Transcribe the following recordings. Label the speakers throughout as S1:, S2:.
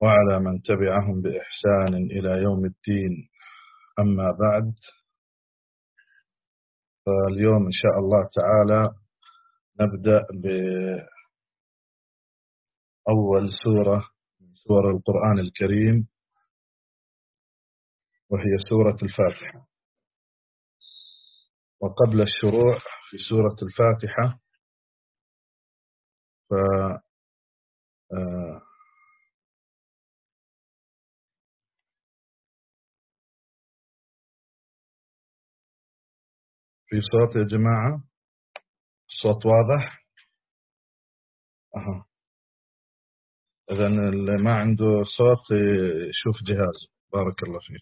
S1: وعلى من تبعهم بإحسان إلى يوم الدين. أما بعد، فاليوم إن شاء الله تعالى نبدأ بأول سورة من سور القرآن الكريم، وهي سورة الفاتحة. وقبل الشروع في سورة الفاتحة في صوت يا جماعة؟ الصوت واضح؟ إذا اللي ما عنده صوت يشوف جهازه. بارك الله فيك.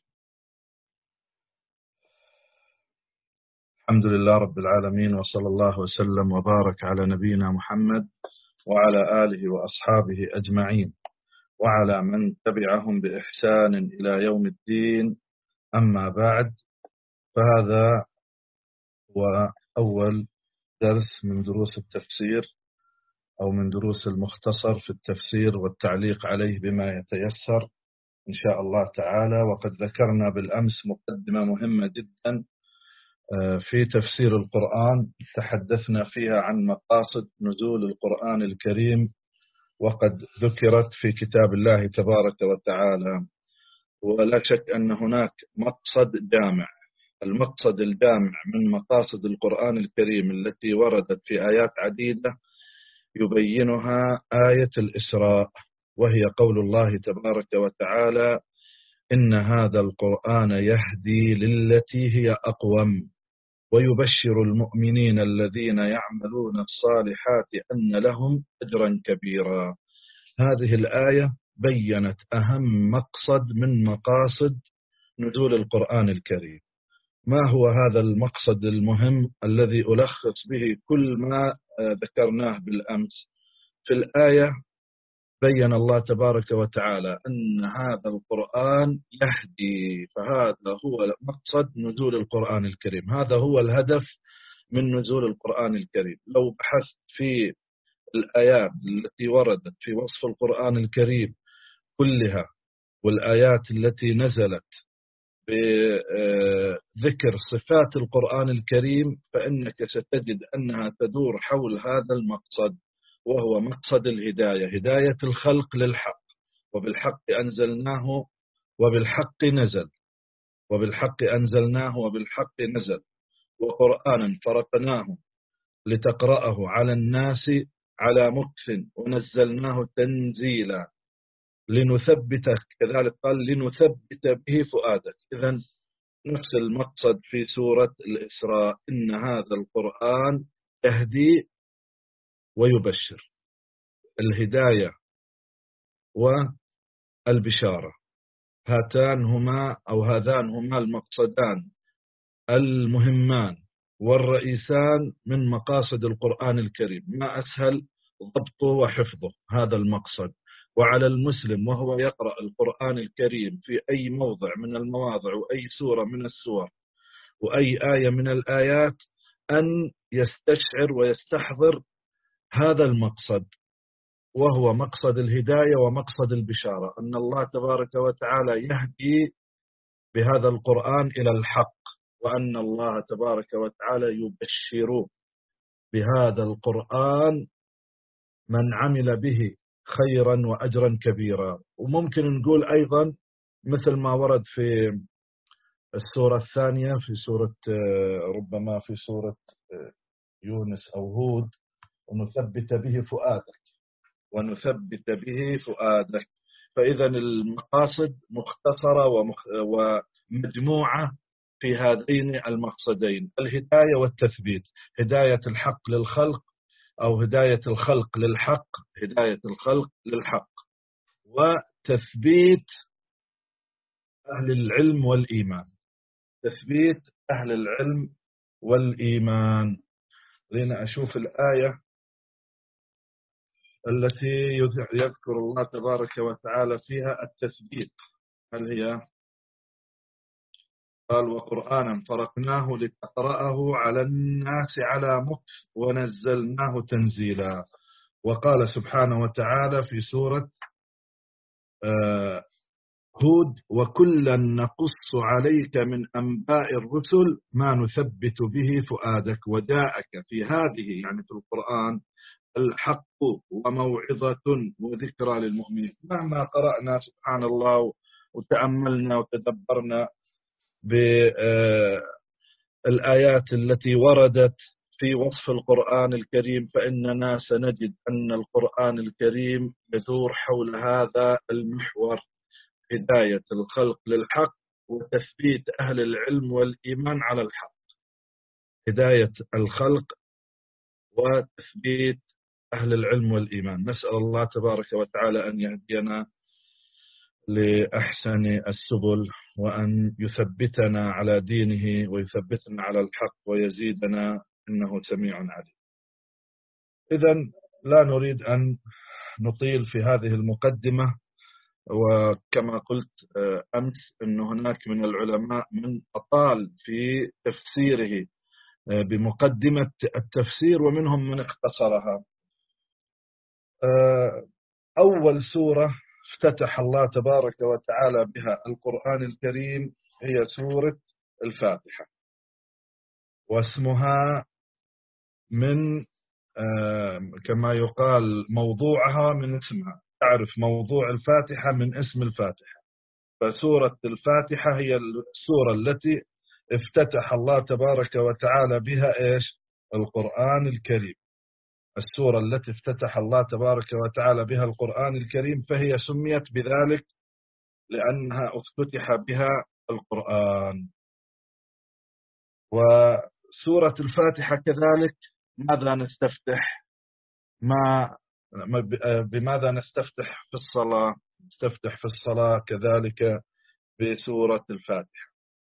S1: الحمد لله رب العالمين، وصلى الله وسلم وبارك على نبينا محمد وعلى آله وأصحابه أجمعين، وعلى من تبعهم بإحسان إلى يوم الدين. أما بعد، فهذا هو أول درس من دروس التفسير، أو من دروس المختصر في التفسير والتعليق عليه بما يتيسر إن شاء الله تعالى. وقد ذكرنا بالأمس مقدمة مهمة جدا في تفسير القرآن، تحدثنا فيها عن مقاصد نزول القرآن الكريم، وقد ذكرت في كتاب الله تبارك وتعالى. ولا شك أن هناك مقصد جامع. المقصد الجامع من مقاصد القرآن الكريم التي وردت في آيات عديدة يبينها آية الإسراء، وهي قول الله تبارك وتعالى: إن هذا القرآن يهدي للتي هي أقوم ويبشر المؤمنين الذين يعملون الصالحات أن لهم أجرا كبيرا. هذه الآية بيّنت أهم مقصد من مقاصد نزول القرآن الكريم. ما هو هذا المقصد المهم الذي ألخص به كل ما ذكرناه بالأمس؟ في الآية بيّن الله تبارك وتعالى أن هذا القرآن يهدي، فهذا هو مقصد نزول القرآن الكريم، هذا هو الهدف من نزول القرآن الكريم. لو بحثت في الآيات التي وردت في وصف القرآن الكريم كلها، والآيات التي نزلت بذكر صفات القرآن الكريم، فإنك ستجد أنها تدور حول هذا المقصد، وهو مقصد الهداية، هداية الخلق للحق. وبالحق أنزلناه وبالحق نزل، وبالحق أنزلناه وبالحق نزل، وقرآنا فرقناه لتقرأه على الناس على مكث ونزلناه تنزيلا لنثبتك، كذلك قال لنثبت به فؤادك. إذن نفس المقصد في سورة الإسراء: إن هذا القرآن يهدي ويبشر. الهداية والبشارة هاتان هما المقصدان المهمان والرئيسان من مقاصد القرآن الكريم. ما أسهل ضبطه وحفظه هذا المقصد. وعلى المسلم وهو يقرأ القرآن الكريم في أي موضع من المواضع، وأي سورة من السور، وأي آية من الآيات، أن يستشعر ويستحضر هذا المقصد، وهو مقصد الهداية ومقصد البشارة، أن الله تبارك وتعالى يهدي بهذا القرآن إلى الحق، وأن الله تبارك وتعالى يبشر بهذا القرآن من عمل به خيرا وأجرا كبيرا. وممكن نقول أيضا مثل ما ورد في السورة الثانية، في سورة ربما في سورة يونس أو هود: ونثبت به فؤادك، ونثبت به فؤادك. فإذا المقاصد مختصرة ومجموعة في هذين المقصدين: الهداية والتثبيت، هداية الحق للخلق، أو هداية الخلق للحق، هداية الخلق للحق، وتثبيت أهل العلم والإيمان، تثبيت أهل العلم والإيمان. خلينا أشوف الآية التي يذكر الله تبارك وتعالى فيها التثبيت. هل هي؟ قال: وقرآنا فرقناه لتقرأه على الناس على مكث ونزلناه تنزيلا. وقال سبحانه وتعالى في سورة هود وكلا نقص عليك من أنباء الرسل ما نثبت به فؤادك وجاءك في هذه يعني في القرآن الحق وموعظة وذكرى للمؤمنين. مهما قرأنا سبحان الله وتأملنا وتدبرنا بالآيات التي وردت في وصف القرآن الكريم فإننا سنجد أن القرآن الكريم يدور حول هذا المحور: هداية الخلق للحق وتثبيت أهل العلم والإيمان على الحق. هداية الخلق وتثبيت أهل العلم والإيمان. نسأل الله تبارك وتعالى أن يهدينا لأحسن السبل وأن يثبتنا على دينه ويثبتنا على الحق ويزيدنا إنه سميع عليم. إذن لا نريد أن نطيل في هذه المقدمة، وكما قلت أمس أن هناك من العلماء من أطال في تفسيره بمقدمة التفسير ومنهم من اختصرها. أول سورة افتتح الله تبارك وتعالى بها القرآن الكريم هي سورة الفاتحة، واسمها من كما يقال موضوعها من اسمها. تعرف موضوع الفاتحة من اسم الفاتحة، فسورة الفاتحة هي السورة التي افتتح الله تبارك وتعالى بها إيش؟ القرآن الكريم. السورة التي افتتح الله تبارك وتعالى بها القرآن الكريم فهي سميت بذلك لأنها افتتح بها القرآن. وسورة الفاتحة كذلك ماذا نستفتح؟ بماذا نستفتح في الصلاة؟ نستفتح في الصلاة كذلك بسورة الفاتحة.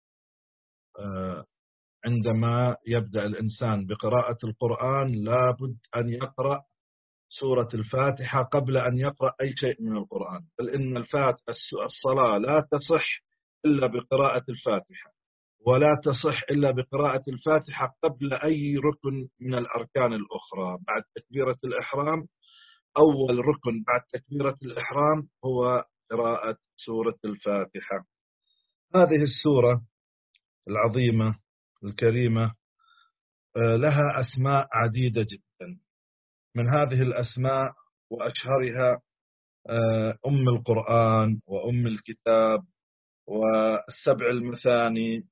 S1: عندما يبدأ الإنسان بقراءة القرآن لابد أن يقرأ سورة الفاتحة قبل أن يقرأ أي شيء من القرآن، بل إن الصلاة لا تصح إلا بقراءة الفاتحة، ولا تصح إلا بقراءة الفاتحة قبل أي ركن من الأركان الأخرى. بعد تكبيرة الإحرام أول ركن بعد تكبيرة الإحرام هو قراءة سورة الفاتحة. هذه السورة العظيمة الكريمة لها أسماء عديدة جدا. من هذه الأسماء وأشهرها أم القرآن وأم الكتاب والسبع المثاني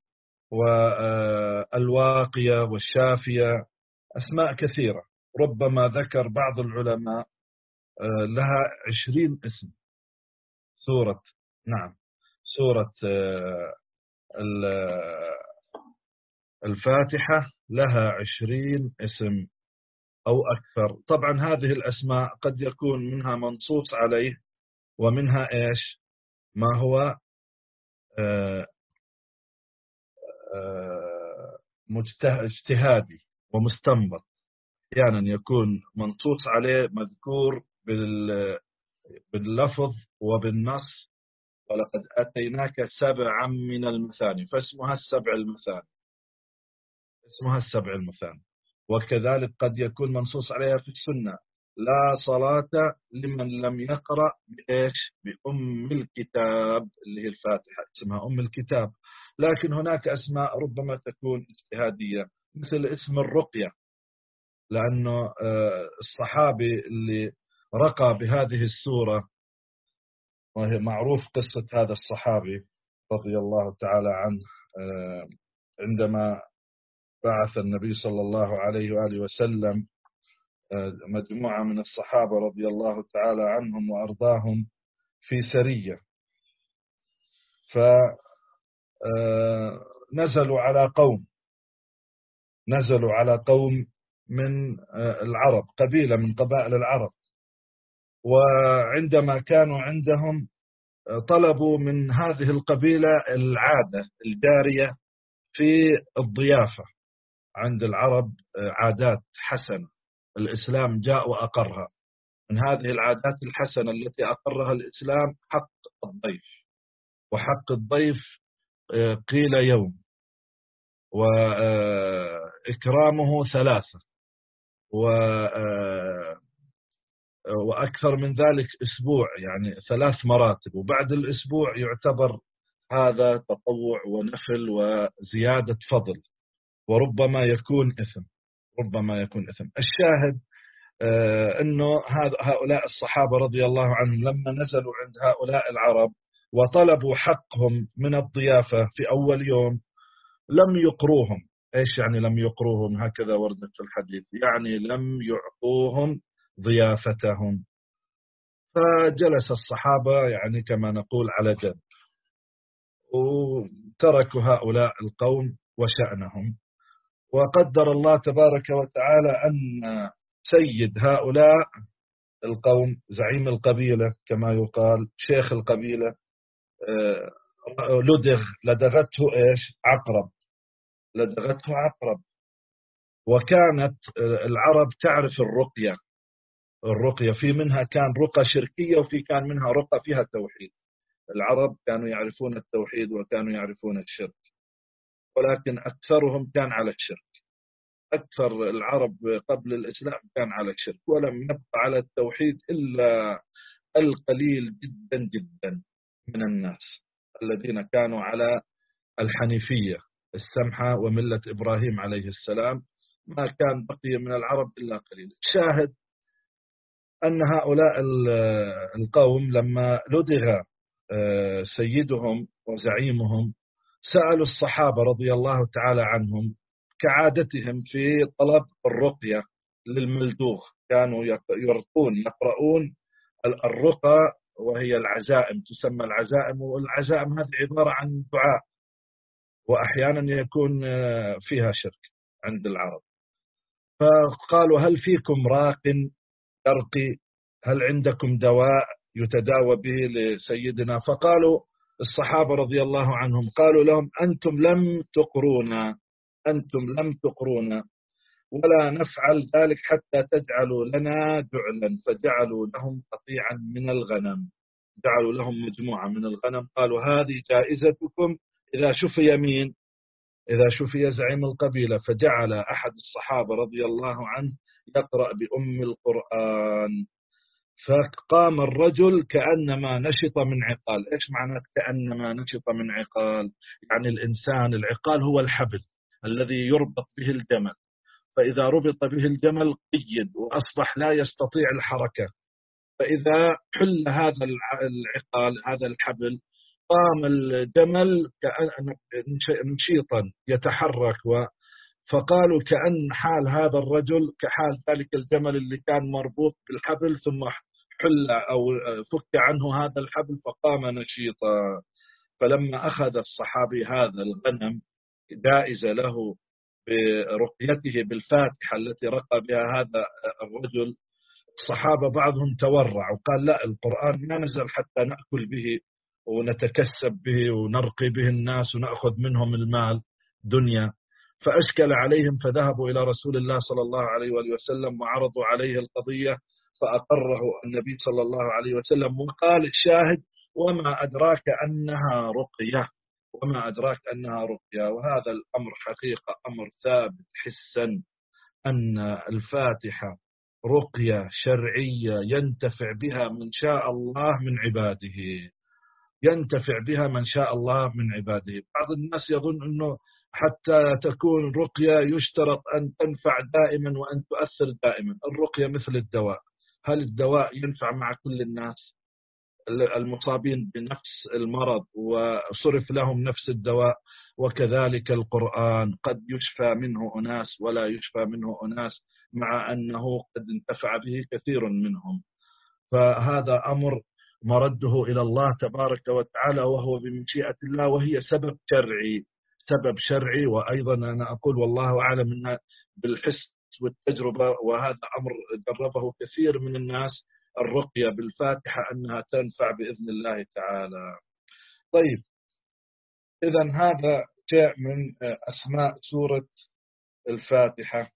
S1: والواقية والشافية، أسماء كثيرة. ربما ذكر بعض العلماء لها 20 اسم. سورة الفاتحة لها 20 اسم أو أكثر. طبعا هذه الأسماء قد يكون منها منصوص عليه ومنها إيش ما هو اجتهادي ومستنبط. أحيانا يكون منصوص عليه مذكور باللفظ وبالنص: ولقد أتيناك 7 من المثاني، فاسمها السبع المثاني. وكذلك قد يكون منصوص عليها في السنة: لا صلاة لمن لم يقرأ بإيش؟ بأم الكتاب اللي هي الفاتحة، اسمها أم الكتاب. لكن هناك أسماء ربما تكون اجتهادية، مثل اسم الرقية، لأنه الصحابي اللي رقى بهذه السورة، وهي معروف قصة هذا الصحابي رضي الله تعالى عنه، عندما بعث النبي صلى الله عليه وآله وسلم مجموعة من الصحابة رضي الله تعالى عنهم وأرضاهم في سرية، فنزلوا على قوم من العرب، قبيلة من قبائل العرب. وعندما كانوا عندهم طلبوا من هذه القبيلة العادة الجارية في الضيافة. عند العرب عادات حسنة الإسلام جاء وأقرها. من هذه العادات الحسنة التي أقرها الإسلام حق الضيف، وحق الضيف قيل يوم، وإكرامه 3، وأكثر من ذلك أسبوع، يعني 3 مراتب، وبعد الأسبوع يعتبر هذا تطوع ونفل وزيادة فضل، وربما يكون إثم، ربما يكون إثم. الشاهد أنه هؤلاء الصحابة رضي الله عنهم لما نزلوا عند هؤلاء العرب وطلبوا حقهم من الضيافة في أول يوم لم يقروهم. إيش يعني لم يقروهم؟ هكذا وردت في الحديث، يعني لم يعطوهم ضيافتهم. فجلس الصحابة يعني كما نقول على جنب، وتركوا هؤلاء القوم وشأنهم. وقدر الله تبارك وتعالى أن سيد هؤلاء القوم، زعيم القبيلة كما يقال، شيخ القبيلة، لدغته إيش؟ عقرب، لدغته عقرب. وكانت العرب تعرف الرقية، الرقية في منها كان رقى شركية وفي كان منها رقى فيها توحيد. العرب كانوا يعرفون التوحيد وكانوا يعرفون الشرك، ولكن أكثرهم كان على الشرك. أكثر العرب قبل الإسلام كان على الشرك، ولم يبق على التوحيد إلا القليل جدا جدا من الناس الذين كانوا على الحنيفية السمحة وملة إبراهيم عليه السلام. ما كان بقي من العرب إلا قليل. شاهد أن هؤلاء القوم لما لدغ سيدهم وزعيمهم سألوا الصحابة رضي الله تعالى عنهم كعادتهم في طلب الرقية للملدوغ. كانوا يقرؤون الرقى، وهي العزائم، تسمى العزائم. والعزائم هذه عبارة عن دعاء، وأحيانا يكون فيها شرك عند العرب. فقالوا هل فيكم راق يرقي؟ هل عندكم دواء يتداوى به لسيدنا؟ فقالوا الصحابة رضي الله عنهم، قالوا لهم أنتم لم تقرونا، أنتم لم تقرونا، ولا نفعل ذلك حتى تجعلوا لنا جعلا. فجعلوا لهم قطيعا من الغنم، جعلوا لهم مجموعة من الغنم. قالوا هذه جائزتكم إذا شفي مين؟ إذا شفي زعيم القبيلة. فجعل أحد الصحابة رضي الله عنه يقرأ بأم القرآن، فقام الرجل كأنما نشط من عقال. إيش معنى كأنما نشط من عقال؟ يعني الإنسان، العقال هو الحبل الذي يربط به الجمل، فإذا ربط به الجمل قيد وأصبح لا يستطيع الحركة. فإذا حل هذا العقال، هذا الحبل، قام الجمل كأن نشيطا يتحرك. فقالوا كأن حال هذا الرجل كحال ذلك الجمل اللي كان مربوط بالحبل، ثم حل أو فك عنه هذا الحبل فقام نشيطا. فلما أخذ الصحابي هذا الغنم جائزة له برقيته بالفاتحة التي رقى بها هذا الرجل، الصحابة بعضهم تورع وقال لا، القرآن ما نزل حتى نأكل به ونتكسب به ونرقي به الناس ونأخذ منهم المال دنيا. فأشكل عليهم، فذهبوا إلى رسول الله صلى الله عليه وآله وسلم وعرضوا عليه القضية، فأقره النبي صلى الله عليه وسلم. وقال الشاهد وما أدراك أنها رقية، وما أدراك أنها رقية. وهذا الأمر حقيقة أمر ثابت حسا، أن الفاتحة رقية شرعية ينتفع بها من شاء الله من عباده، ينتفع بها من شاء الله من عباده. بعض الناس يظن أنه حتى تكون رقية يشترط أن تنفع دائما وأن تؤثر دائما. الرقية مثل الدواء، هل الدواء ينفع مع كل الناس؟ المصابين بنفس المرض وصرف لهم نفس الدواء. وكذلك القرآن قد يشفى منه أناس ولا يشفى منه أناس، مع أنه قد انتفع به كثير منهم. فهذا أمر مرده إلى الله تبارك وتعالى، وهو بمشيئة الله، وهي سبب شرعي، سبب شرعي. وأيضا أنا أقول والله أعلم أن بالحس والتجربة، وهذا أمر جربه كثير من الناس، الرقية بالفاتحة أنها تنفع بإذن الله تعالى. طيب، إذا هذا جاء من أسماء سورة الفاتحة.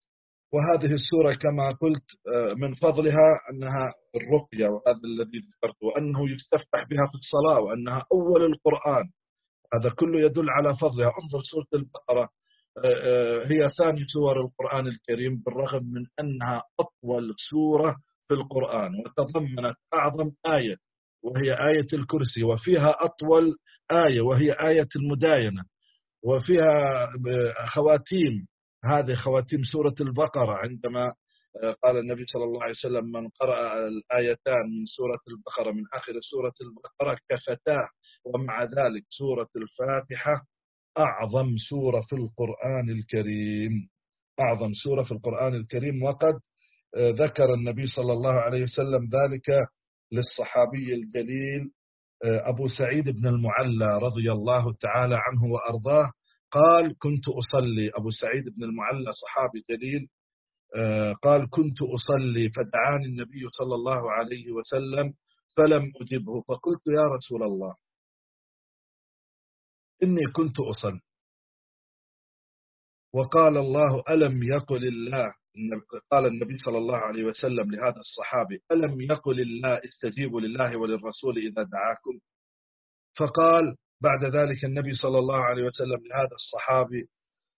S1: وهذه السورة كما قلت من فضلها أنها الرقية، وهذا الذي ذكرته، وأنه يستفتح بها في الصلاة، وأنها أول القرآن. هذا كله يدل على فضلها. انظر سورة البقرة، هي ثاني سور القرآن الكريم، بالرغم من أنها أطول سورة في القرآن، وتضمنت أعظم آية وهي آية الكرسي، وفيها أطول آية وهي آية المداينة، وفيها خواتيم، هذه خواتيم سورة البقرة، عندما قال النبي صلى الله عليه وسلم: من قرأ الآيتان من سورة البقرة من آخر سورة البقرة كفتاه. ومع ذلك سورة الفاتحة أعظم سورة في القرآن الكريم، أعظم سورة في القرآن الكريم. وقد ذكر النبي صلى الله عليه وسلم ذلك للصحابي الجليل أبو سعيد بن المعلى رضي الله تعالى عنه وأرضاه. قال: كنت أصلي، أبو سعيد بن المعلى صحابي جليل، قال: كنت أصلي فدعاني النبي صلى الله عليه وسلم فلم أجبه، فقلت: يا رسول الله، إني كنت أصلي وقال الله ألم يقل الله، قال النبي صلى الله عليه وسلم لهذا الصحابي: ألم يقل الله استجيبوا لله وللرسول إذا دعاكم؟ فقال بعد ذلك النبي صلى الله عليه وسلم لهذا الصحابي: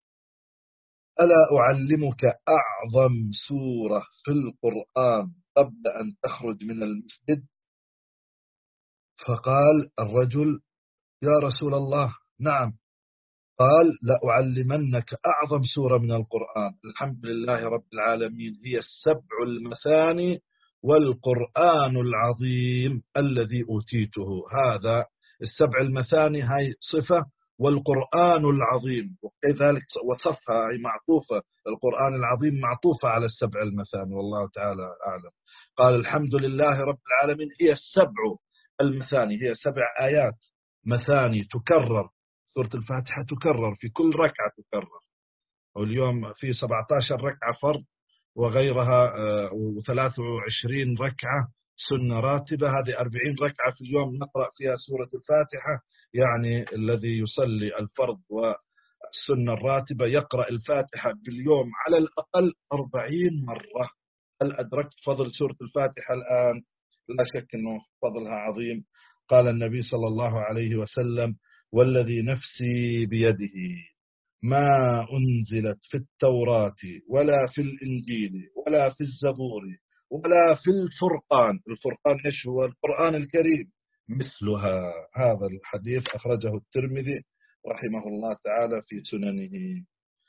S1: ألا أعلمك أعظم سورة في القرآن قبل أن تخرج من المسجد؟ فقال الرجل: يا رسول الله نعم. قال: لأعلمنك أعظم سورة من القرآن، الحمد لله رب العالمين، هي السبع المثاني والقرآن العظيم الذي أوتيته. هذا السبع المثاني هاي صفة، والقرآن العظيم وكذلك وصفها، هي معطوفة، القرآن العظيم معطوفة على السبع المثاني، والله تعالى أعلم. قال: الحمد لله رب العالمين هي السبع المثاني، هي 7 آيات مثاني تكرر، سورة الفاتحة تكرر في كل ركعة تكرر، واليوم في 17 ركعة فرض وغيرها و23 ركعة سنة راتبة، هذه 40 ركعة في اليوم نقرأ فيها سورة الفاتحة. يعني الذي يصلي الفرض والسنة الراتبة يقرأ الفاتحة باليوم على الأقل 40 مرة. هل أدركت فضل سورة الفاتحة الآن؟ لا شك أنه فضلها عظيم. قال النبي صلى الله عليه وسلم: والذي نفسي بيده ما أنزلت في التوراة ولا في الإنجيل ولا في الزبور ولا في الفرقان، الفرقان إيش هو؟ القرآن الكريم، مثلها. هذا الحديث أخرجه الترمذي رحمه الله تعالى في سننه.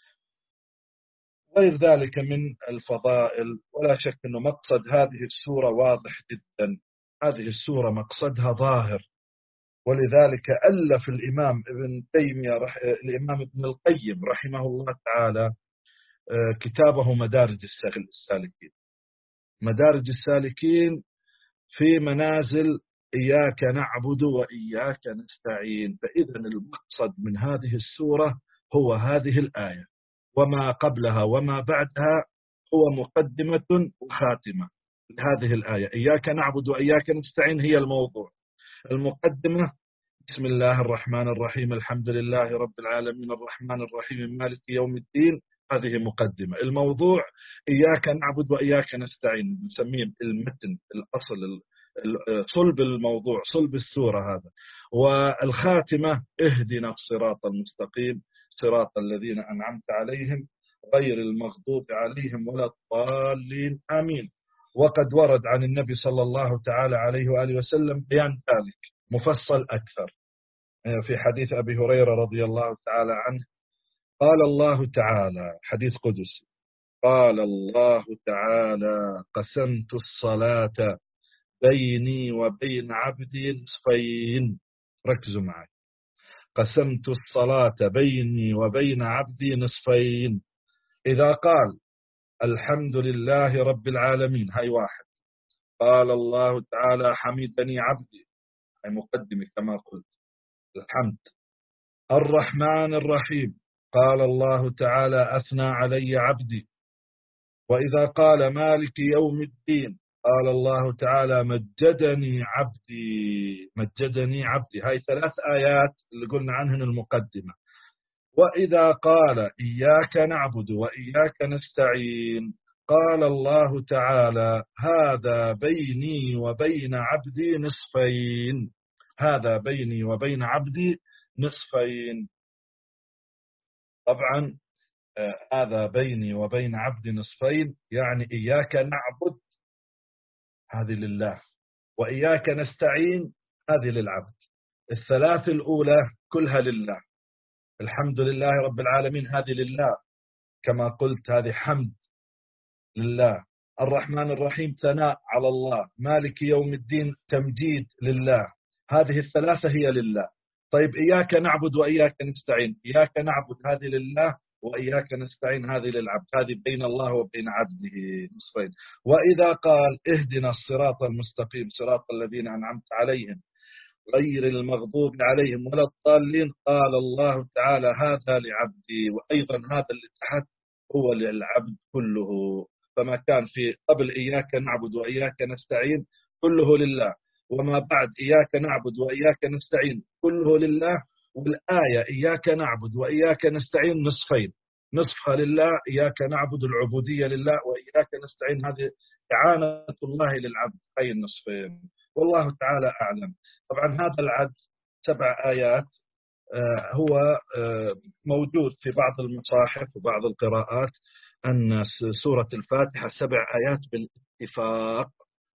S1: غير ذلك من الفضائل، ولا شك أنه مقصد هذه السورة واضح جدا، هذه السورة مقصدها ظاهر، ولذلك ألف الإمام ابن تيمية الإمام ابن القيم رحمه الله تعالى كتابه مدارج السالكين. مدارج السالكين في منازل إياك نعبد وإياك نستعين. فإذا المقصد من هذه السورة هو هذه الآية، وما قبلها وما بعدها هو مقدمة وخاتمة لهذه الآية. إياك نعبد وإياك نستعين هي الموضوع. المقدمة: بسم الله الرحمن الرحيم، الحمد لله رب العالمين الرحمن الرحيم مالك يوم الدين، هذه مقدمة. الموضوع: إياك نعبد وإياك نستعين، نسميه المتن، الأصل، صلب الموضوع، صلب السورة هذا. والخاتمة: اهدنا الصراط المستقيم صراط الذين أنعمت عليهم غير المغضوب عليهم ولا الضالين آمين. وقد ورد عن النبي صلى الله تعالى عليه وآله وسلم بيان ذلك مفصل أكثر في حديث أبي هريرة رضي الله تعالى عنه. قال الله تعالى، حديث قدسي، قال الله تعالى: قسمت الصلاة بيني وبين عبدي نصفين. ركزوا معي: قسمت الصلاة بيني وبين عبدي نصفين. إذا قال الحمد لله رب العالمين، هاي واحد. قال الله تعالى: حمدني عبدي، هاي مقدمة كما قلت، الحمد. الرحمن الرحيم، قال الله تعالى: أثنى علي عبدي. وإذا قال مالك يوم الدين، قال الله تعالى: مجدني عبدي، مجدني عبدي. هاي 3 آيات اللي قلنا عنهن المقدمة. وإذا قال إياك نعبد وإياك نستعين، قال الله تعالى: هذا بيني وبين عبدي نصفين، هذا بيني وبين عبدي نصفين. طبعا هذا بيني وبين عبدي نصفين يعني إياك نعبد هذه لله، وإياك نستعين هذه للعبد. الثلاث الأولى كلها لله. الحمد لله رب العالمين هذه لله، كما قلت هذه حمد لله. الرحمن الرحيم ثناء على الله. مالك يوم الدين تمجيد لله. هذه الثلاثة هي لله. طيب إياك نعبد وإياك نستعين، إياك نعبد هذه لله، وإياك نستعين هذه للعبد، هذه بين الله وبين عبده نصفين. وإذا قال اهدنا الصراط المستقيم صراط الذين أنعمت عليهم غير المغضوب عليهم ولا الضالين، قال الله تعالى هذا لعبدي، وأيضا هذا اللي تحت هو للعبد كله. فما كان في قبل إياك نعبد وإياك نستعين كله لله، وما بعد إياك نعبد وإياك نستعين كله لله. والآية إياك نعبد وإياك نستعين نصفين، نصفها لله إياك نعبد العبودية لله، وإياك نستعين هذه إعانة الله للعبد، أي النصفين. والله تعالى أعلم. طبعا هذا العد 7 آيات، هو موجود في بعض المصاحف وبعض القراءات أن سورة الفاتحة 7 آيات بالاتفاق،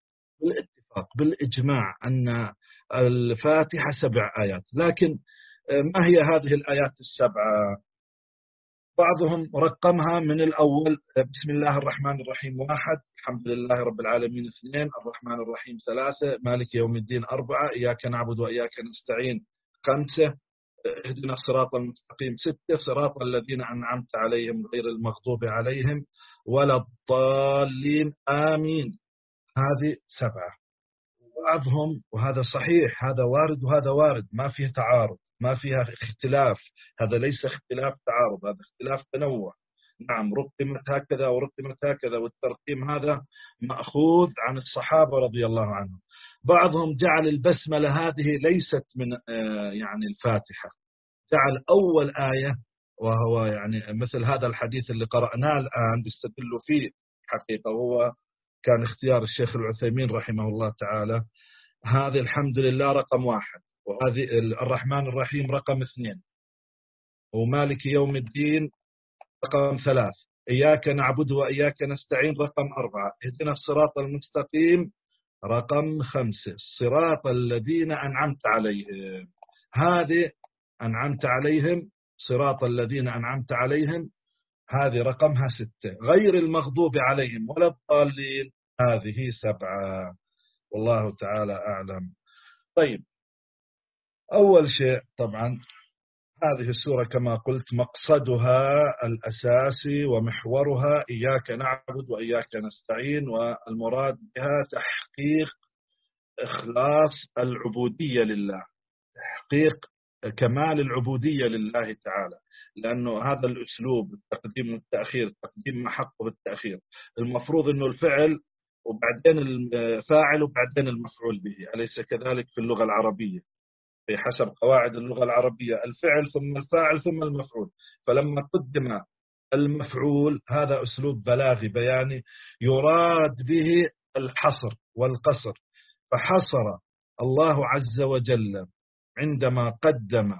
S1: بالإجماع أن الفاتحة 7 آيات. لكن ما هي هذه الآيات ال7؟ بعضهم رقمها من الأول: بسم الله الرحمن الرحيم 1، الحمد لله رب العالمين 2، الرحمن الرحيم 3، مالك يوم الدين 4، إياك نعبد وإياك نستعين 5، اهدنا الصراط المستقيم 6، صراط الذين أنعمت عليهم غير المغضوب عليهم ولا الضالين آمين. هذه 7. بعضهم، وهذا صحيح، هذا وارد وهذا وارد، ما فيه تعارض، ما فيها اختلاف، هذا ليس اختلاف تعارض، هذا اختلاف تنوع. نعم، رقمت هكذا ورقمت هكذا، والترقيم هذا مأخوذ عن الصحابة رضي الله عنهم. بعضهم جعل البسملة هذه ليست من يعني الفاتحة، جعل أول آية، وهو يعني مثل هذا الحديث اللي قرأناه الآن بيستدلوا فيه حقيقة، وهو كان اختيار الشيخ العثيمين رحمه الله تعالى. هذه الحمد لله رقم 1، وهذه الرحمن الرحيم رقم 2، ومالك يوم الدين رقم 3، إياك نعبد وإياك نستعين رقم 4، اهدنا الصراط المستقيم رقم 5، صراط الذين أنعمت عليهم. هذه أنعمت عليهم، صراط الذين أنعمت عليهم، هذه رقمها 6، غير المغضوب عليهم ولا الضالين هذه 7. والله تعالى أعلم. طيب، أول شيء طبعا هذه السورة كما قلت مقصدها الأساسي ومحورها إياك نعبد وإياك نستعين، والمراد بها تحقيق إخلاص العبودية لله، تحقيق كمال العبودية لله تعالى، لأنه هذا الأسلوب التقديم والتأخير، تقديم ما حقه بالتأخير، المفروض أنه الفعل وبعدين الفاعل وبعدين المفعول به، أليس كذلك في اللغة العربية؟ في حسب قواعد اللغة العربية الفعل ثم الفاعل ثم المفعول، فلما قدم المفعول هذا أسلوب بلاغي بياني يراد به الحصر والقصر، فحصر الله عز وجل عندما قدم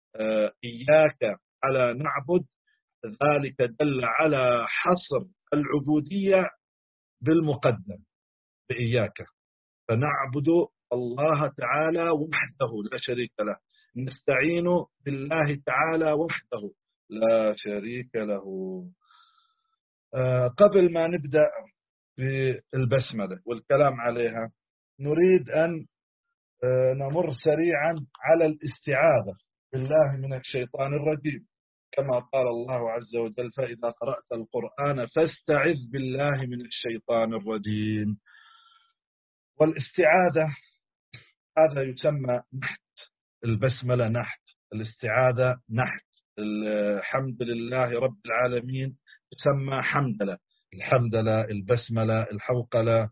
S1: إياك على نعبد، ذلك دل على حصر العبودية بالمقدم بإياك، فنعبد الله تعالى وحده لا شريك له، نستعين بالله تعالى وحده لا شريك له. قبل ما نبدأ في البسملة والكلام عليها، نريد أن نمر سريعا على الاستعاذة بالله من الشيطان الرجيم، كما قال الله عز وجل: فإذا قرأت القرآن فاستعذ بالله من الشيطان الرجيم. والاستعاذة هذا يسمى نحت، البسملة نحت، الاستعاذة نحت، الحمد لله رب العالمين تسمى حمدلة، الحمدلة، البسملة، الحوقلة،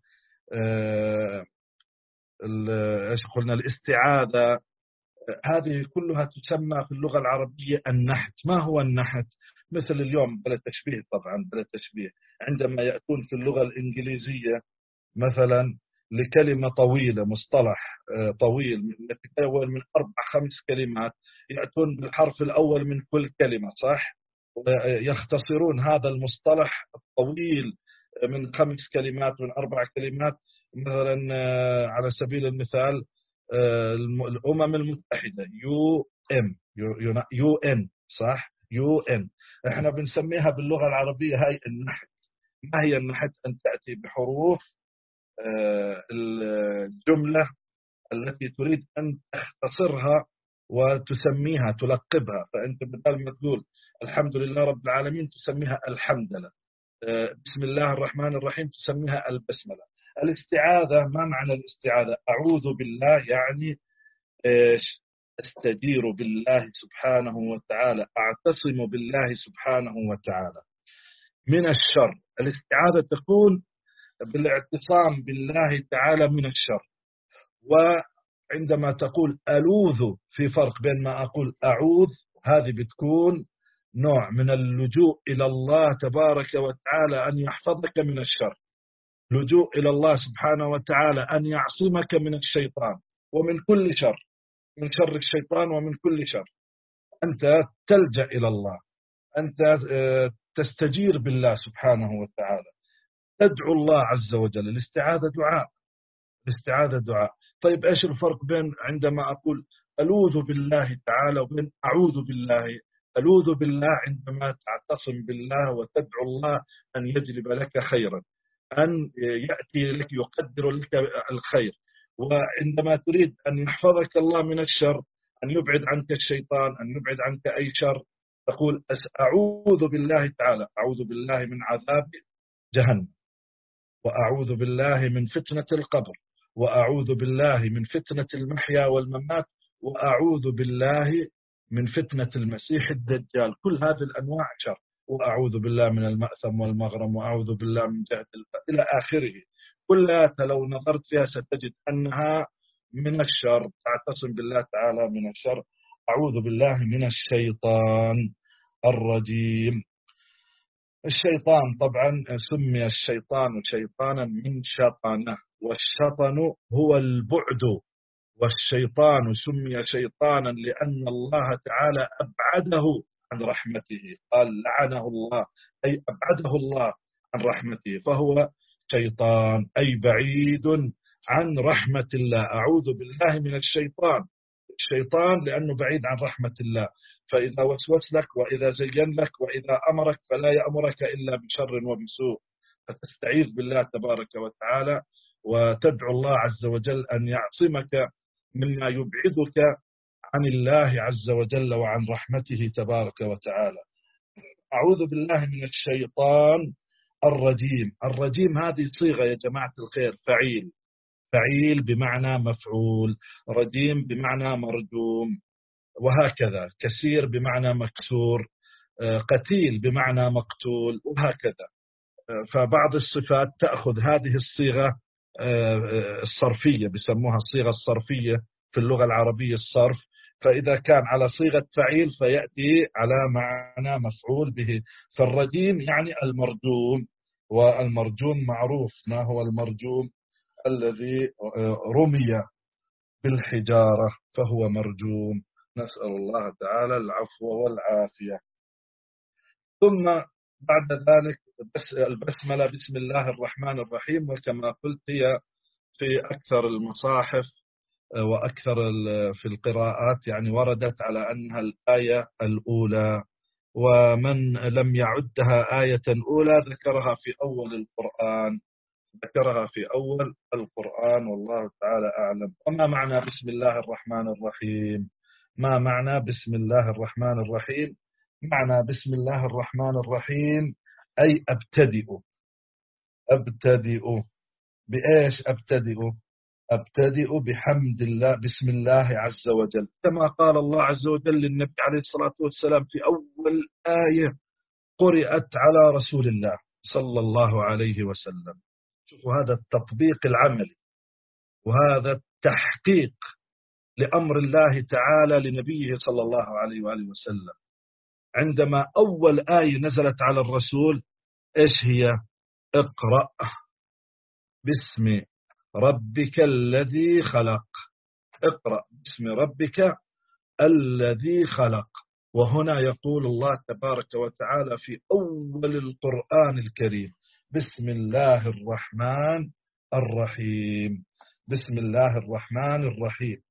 S1: ايش قلنا، الاستعاذة، هذه كلها تسمى في اللغة العربية النحت. ما هو النحت؟ مثل اليوم بلا تشبيه، طبعا بلا تشبيه، عندما يأتون في اللغة الإنجليزية مثلا لكلمة طويلة، مصطلح طويل يتكون من 4-5 كلمات، يأتون بالحرف الأول من كل كلمة، صح؟ يختصرون هذا المصطلح الطويل من 5 كلمات من 4 كلمات مثلا على سبيل المثال الأمم المتحدة يو ان، صح؟ يو ان احنا بنسميها باللغة العربية هاي النحت. ما هي النحت؟ أن تأتي بحروف الجملة التي تريد أن تختصرها وتسميها، تلقبها. فأنت بدل ما تقول الحمد لله رب العالمين تسميها الحمدلله، بسم الله الرحمن الرحيم تسميها البسملة. الاستعاذة، ما معنى الاستعاذة؟ أعوذ بالله يعني إيش؟ استجير بالله سبحانه وتعالى، أعتصم بالله سبحانه وتعالى من الشر. الاستعاذة تكون بالاعتصام بالله تعالى من الشر. وعندما تقول ألوذ، في فرق بين ما أقول أعوذ، هذه بتكون نوع من اللجوء إلى الله تبارك وتعالى أن يحفظك من الشر، لجوء إلى الله سبحانه وتعالى أن يعصمك من الشيطان ومن كل شر، من شر الشيطان ومن كل شر. أنت تلجأ إلى الله، أنت تستجير بالله سبحانه وتعالى، تدعو الله عز وجل. الاستعاذة دعاء، الاستعاذة دعاء. طيب إيش الفرق بين عندما أقول ألوذ بالله تعالى وبين أعوذ بالله؟ ألوذ بالله عندما تعتصم بالله وتدعو الله أن يجلب لك خيرا، أن يأتي لك، يقدر لك الخير. وعندما تريد أن يحفظك الله من الشر، أن يبعد عنك الشيطان، أن يبعد عنك أي شر، تقول أعوذ بالله تعالى، أعوذ بالله من عذاب جهنم، وأعوذ بالله من فتنة القبر، وأعوذ بالله من فتنة المحيا والممات، وأعوذ بالله من فتنة المسيح الدجال. كل هذه الأنواع شر. وأعوذ بالله من المأثم والمغرم، وأعوذ بالله من جهد إلى آخره. كلها لو نظرت فيها ستجد أنها من الشر. تعتصم بالله تعالى من الشر. أعوذ بالله من الشيطان الرجيم. الشيطان طبعا سمي الشيطان شيطانا من شطنه، والشطن هو البعد، والشيطان سمي شيطانا لأن الله تعالى أبعده عن رحمته، قال لعنه الله، أي أبعده الله عن رحمته، فهو شيطان أي بعيد عن رحمة الله. أعوذ بالله من الشيطان، الشيطان لأنه بعيد عن رحمة الله. فإذا وسوس لك وإذا زين لك وإذا أمرك فلا يأمرك إلا بشر وبسوء. فتستعيذ بالله تبارك وتعالى وتدعو الله عز وجل أن يعصمك مما يبعدك عن الله عز وجل وعن رحمته تبارك وتعالى. أعوذ بالله من الشيطان الرجيم. الرجيم هذه صيغة يا جماعة الخير، فعيل، فعيل بمعنى مفعول، رجيم بمعنى مرجوم، وهكذا. كثير بمعنى مكسور، قتيل بمعنى مقتول، وهكذا. فبعض الصفات تأخذ هذه الصيغة الصرفية، بسموها الصيغة الصرفية في اللغة العربية، الصرف. فإذا كان على صيغة فعيل فيأتي على معنى مفعول به. فالرجيم يعني المرجوم، والمرجوم معروف. ما هو المرجوم؟ الذي رمي بالحجارة فهو مرجوم. نسأل الله تعالى العفو والعافية. ثم بعد ذلك البسملة، بسم الله الرحمن الرحيم. وكما قلت هي في أكثر المصاحف وأكثر في القراءات يعني وردت على أنها الآية الأولى، ومن لم يعدها آية أولى ذكرها في أول القرآن، ذكرها في أول القرآن، والله تعالى أعلم. وما معنى بسم الله الرحمن الرحيم؟ ما معنى بسم الله الرحمن الرحيم؟ معنى بسم الله الرحمن الرحيم أي أبتدئ. أبتدئ بإيش؟ أبتدئ بحمد الله، بسم الله عز وجل، كما قال الله عز وجل للنبي عليه الصلاة والسلام في أول آية قرأت على رسول الله صلى الله عليه وسلم. شوفوا هذا التطبيق العملي وهذا التحقيق لأمر الله تعالى لنبيه صلى الله عليه وآله وسلم. عندما أول آية نزلت على الرسول إيش هي؟ اقرأ باسم ربك الذي خلق. اقرأ باسم ربك الذي خلق. وهنا يقول الله تبارك وتعالى في أول القرآن الكريم بسم الله الرحمن الرحيم. بسم الله الرحمن الرحيم.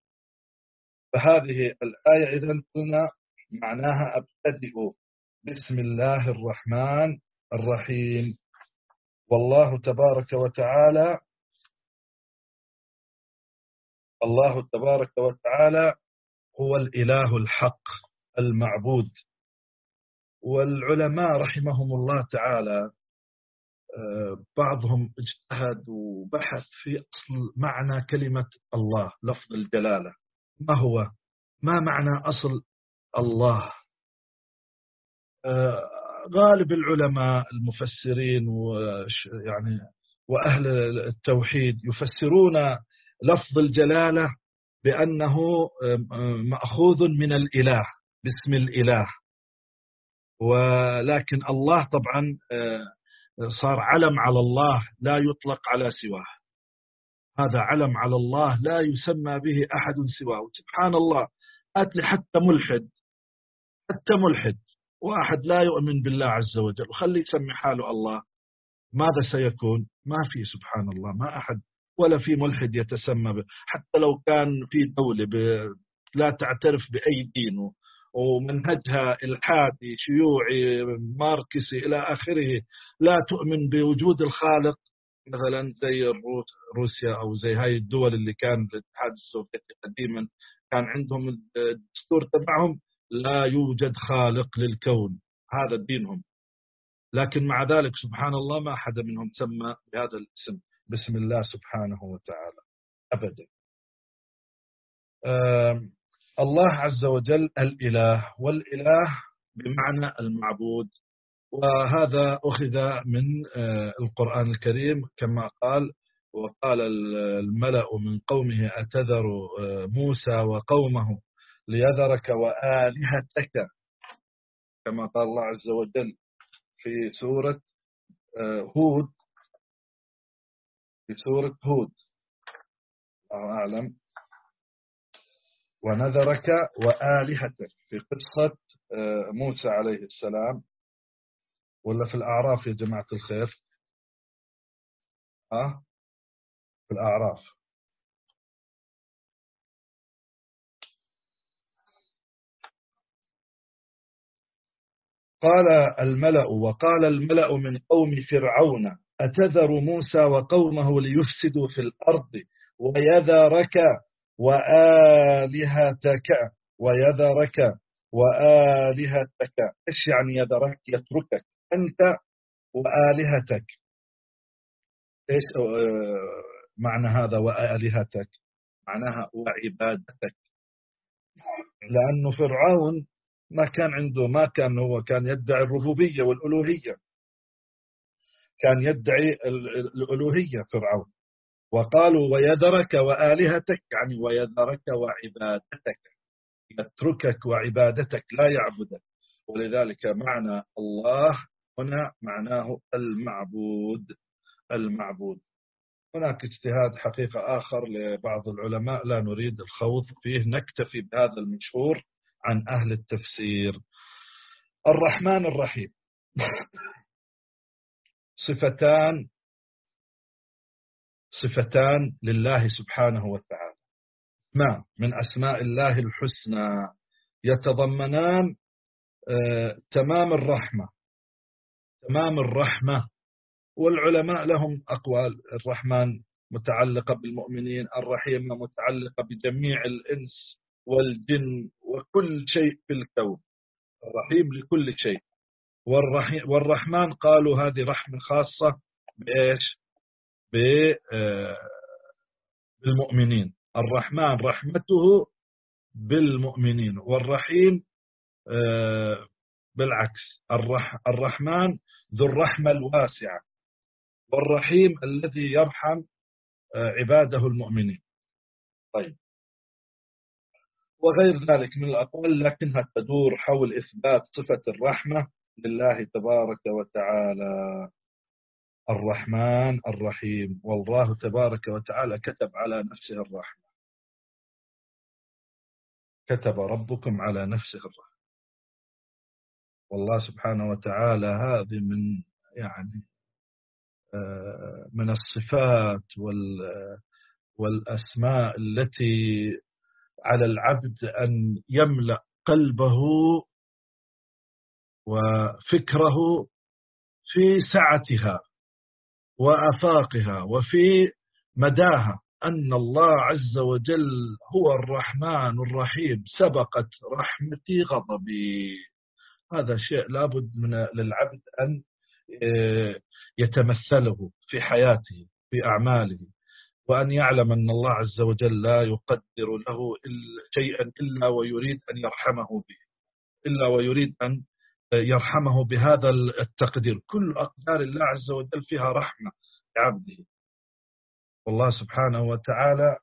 S1: فهذه الآية إذن قلنا معناها أبتدئ بسم الله الرحمن الرحيم. والله تبارك وتعالى هو الإله الحق المعبود. والعلماء رحمهم الله تعالى بعضهم اجتهد وبحث في أصل معنى كلمة الله، لفظ الجلالة. ما معنى أصل الله؟ غالب العلماء المفسرين يعني وأهل التوحيد يفسرون لفظ الجلالة بأنه مأخوذ من الإله، باسم الإله. ولكن الله طبعا صار علم على الله لا يطلق على سواه. هذا علم على الله لا يسمى به أحد سواه. سبحان الله، أتلي حتى ملحد واحد لا يؤمن بالله عز وجل وخلي يسمي حاله الله، ماذا سيكون؟ ما في، سبحان الله، ما أحد ولا في ملحد يتسمى به. حتى لو كان في دولة لا تعترف بأي دين ومنهجها إلحادي شيوعي ماركسي إلى آخره، لا تؤمن بوجود الخالق، مثلا زي روسيا أو زي هاي الدول اللي كان الاتحاد السوفيتي قديما كان عندهم الدستور تبعهم لا يوجد خالق للكون، هذا دينهم. لكن مع ذلك سبحان الله ما حدا منهم سمى بهذا الاسم بسم الله سبحانه وتعالى أبدا. الله عز وجل الإله، والإله بمعنى المعبود. وهذا أخذ من القرآن الكريم كما قال: وقال الملأ من قومه أتذر موسى وقومه ليذرك وآلهتك، كما قال الله عز وجل في سورة هود، الله أعلم، ونذرك وآلهتك، في قصة موسى عليه السلام، ولا في الأعراف يا جماعة الخير؟ في الأعراف. وقال الملأ من قوم فرعون أتذر موسى وقومه ليفسدوا في الأرض ويذرك وآلهتك. إيش يعني يذرك؟ يتركك أنت وآلهتك. إيش معنى هذا وآلهتك؟ معناها وعبادتك. لأنه فرعون ما كان هو كان يدعي الربوبية والألوهية، كان يدعي الألوهية فرعون. وقالوا ويذرك وآلهتك، يعني ويذرك وعبادتك، يتركك وعبادتك، لا يعبدك. ولذلك معنى الله هنا معناه المعبود. هناك اجتهاد حقيقة آخر لبعض العلماء لا نريد الخوض فيه، نكتفي بهذا المشهور عن أهل التفسير. الرحمن الرحيم صفتان لله سبحانه وتعالى، ما من أسماء الله الحسنى، يتضمنان تمام الرحمة. والعلماء لهم أقوال: الرحمن متعلقة بالمؤمنين، الرحيم متعلقة بجميع الإنس والجن وكل شيء في الكون، الرحيم لكل شيء. والرحمن قالوا هذه رحمة خاصة بإيش؟ بالمؤمنين. الرحمن رحمته بالمؤمنين، والرحيم بالعكس، الرحمن ذو الرحمة الواسعة، والرحيم الذي يرحم عباده المؤمنين. طيب، وغير ذلك من الأقوال، لكنها تدور حول إثبات صفة الرحمة لله تبارك وتعالى. الرحمن الرحيم. والله تبارك وتعالى كتب على نفسه الرحمة، كتب ربكم على نفسه الرحمة. والله سبحانه وتعالى هذه من يعني من الصفات والأسماء التي على العبد أن يملأ قلبه وفكره في سعتها وآفاقها وفي مداها، أن الله عز وجل هو الرحمن الرحيم، سبقت رحمتي غضبي. هذا شيء لابد للعبد أن يتمثله في حياته في أعماله، وأن يعلم أن الله عز وجل لا يقدر له شيئا إلا ويريد أن يرحمه به، إلا ويريد أن يرحمه بهذا التقدير. كل أقدار الله عز وجل فيها رحمة لعبده. والله سبحانه وتعالى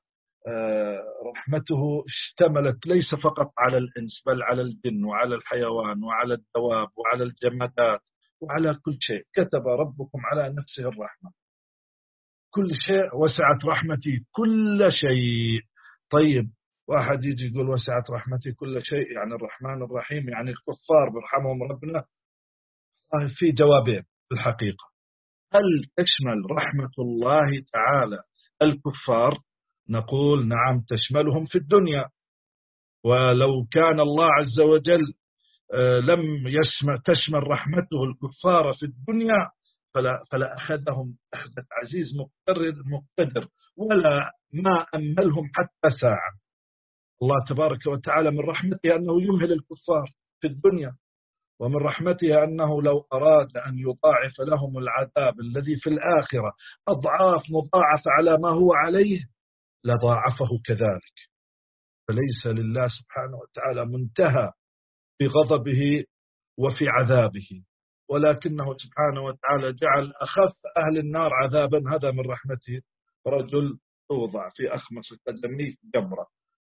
S1: رحمته اشتملت ليس فقط على الإنس، بل على الجن وعلى الحيوان وعلى الدواب وعلى الجمادات وعلى كل شيء. كتب ربكم على نفسه الرحمة، كل شيء وسعت رحمتي كل شيء. طيب واحد يجي يقول وسعت رحمتي كل شيء، يعني الرحمن الرحيم يعني الكفار برحمهم ربنا؟ في جوابين في الحقيقة. هل تشمل رحمة الله تعالى الكفار؟ نقول نعم، تشملهم في الدنيا. ولو كان الله عز وجل لم تشمل رحمته الكفار في الدنيا فلا أخذهم أخذة عزيز مقتدر، ولا ما أملهم حتى ساعة. الله تبارك وتعالى من رحمته أنه يمهل الكفار في الدنيا، ومن رحمته أنه لو أراد أن يضاعف لهم العذاب الذي في الآخرة أضعاف مضاعفة على ما هو عليه لضاعفه كذلك. فليس لله سبحانه وتعالى منتهى في غضبه وفي عذابه، ولكنه سبحانه وتعالى جعل أخف أهل النار عذابا، هذا من رحمته. رجل توضع في أخمص قدميه جمرة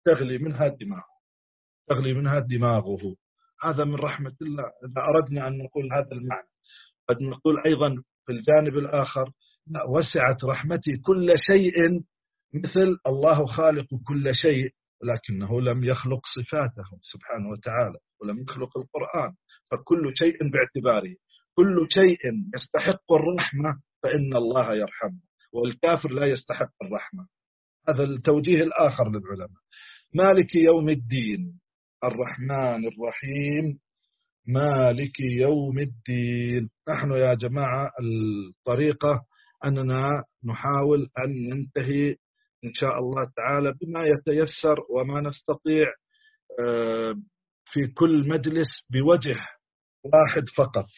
S1: تغلي منها دماغه، هذا من رحمة الله. إذا أردنا أن نقول هذا المعنى، قد نقول أيضا في الجانب الآخر وسعت رحمتي كل شيء، مثل الله خالق كل شيء لكنه لم يخلق صفاته سبحانه وتعالى، ولم يخلق القرآن. فكل شيء باعتباره، كل شيء يستحق الرحمة فإن الله يرحمه، والكافر لا يستحق الرحمة. هذا التوجيه الآخر للعلماء. مالك يوم الدين، الرحمن الرحيم، مالك يوم الدين. نحن يا جماعة الطريقة أننا نحاول أن ننتهي إن شاء الله تعالى بما يتيسر وما نستطيع في كل مجلس بوجه واحد فقط،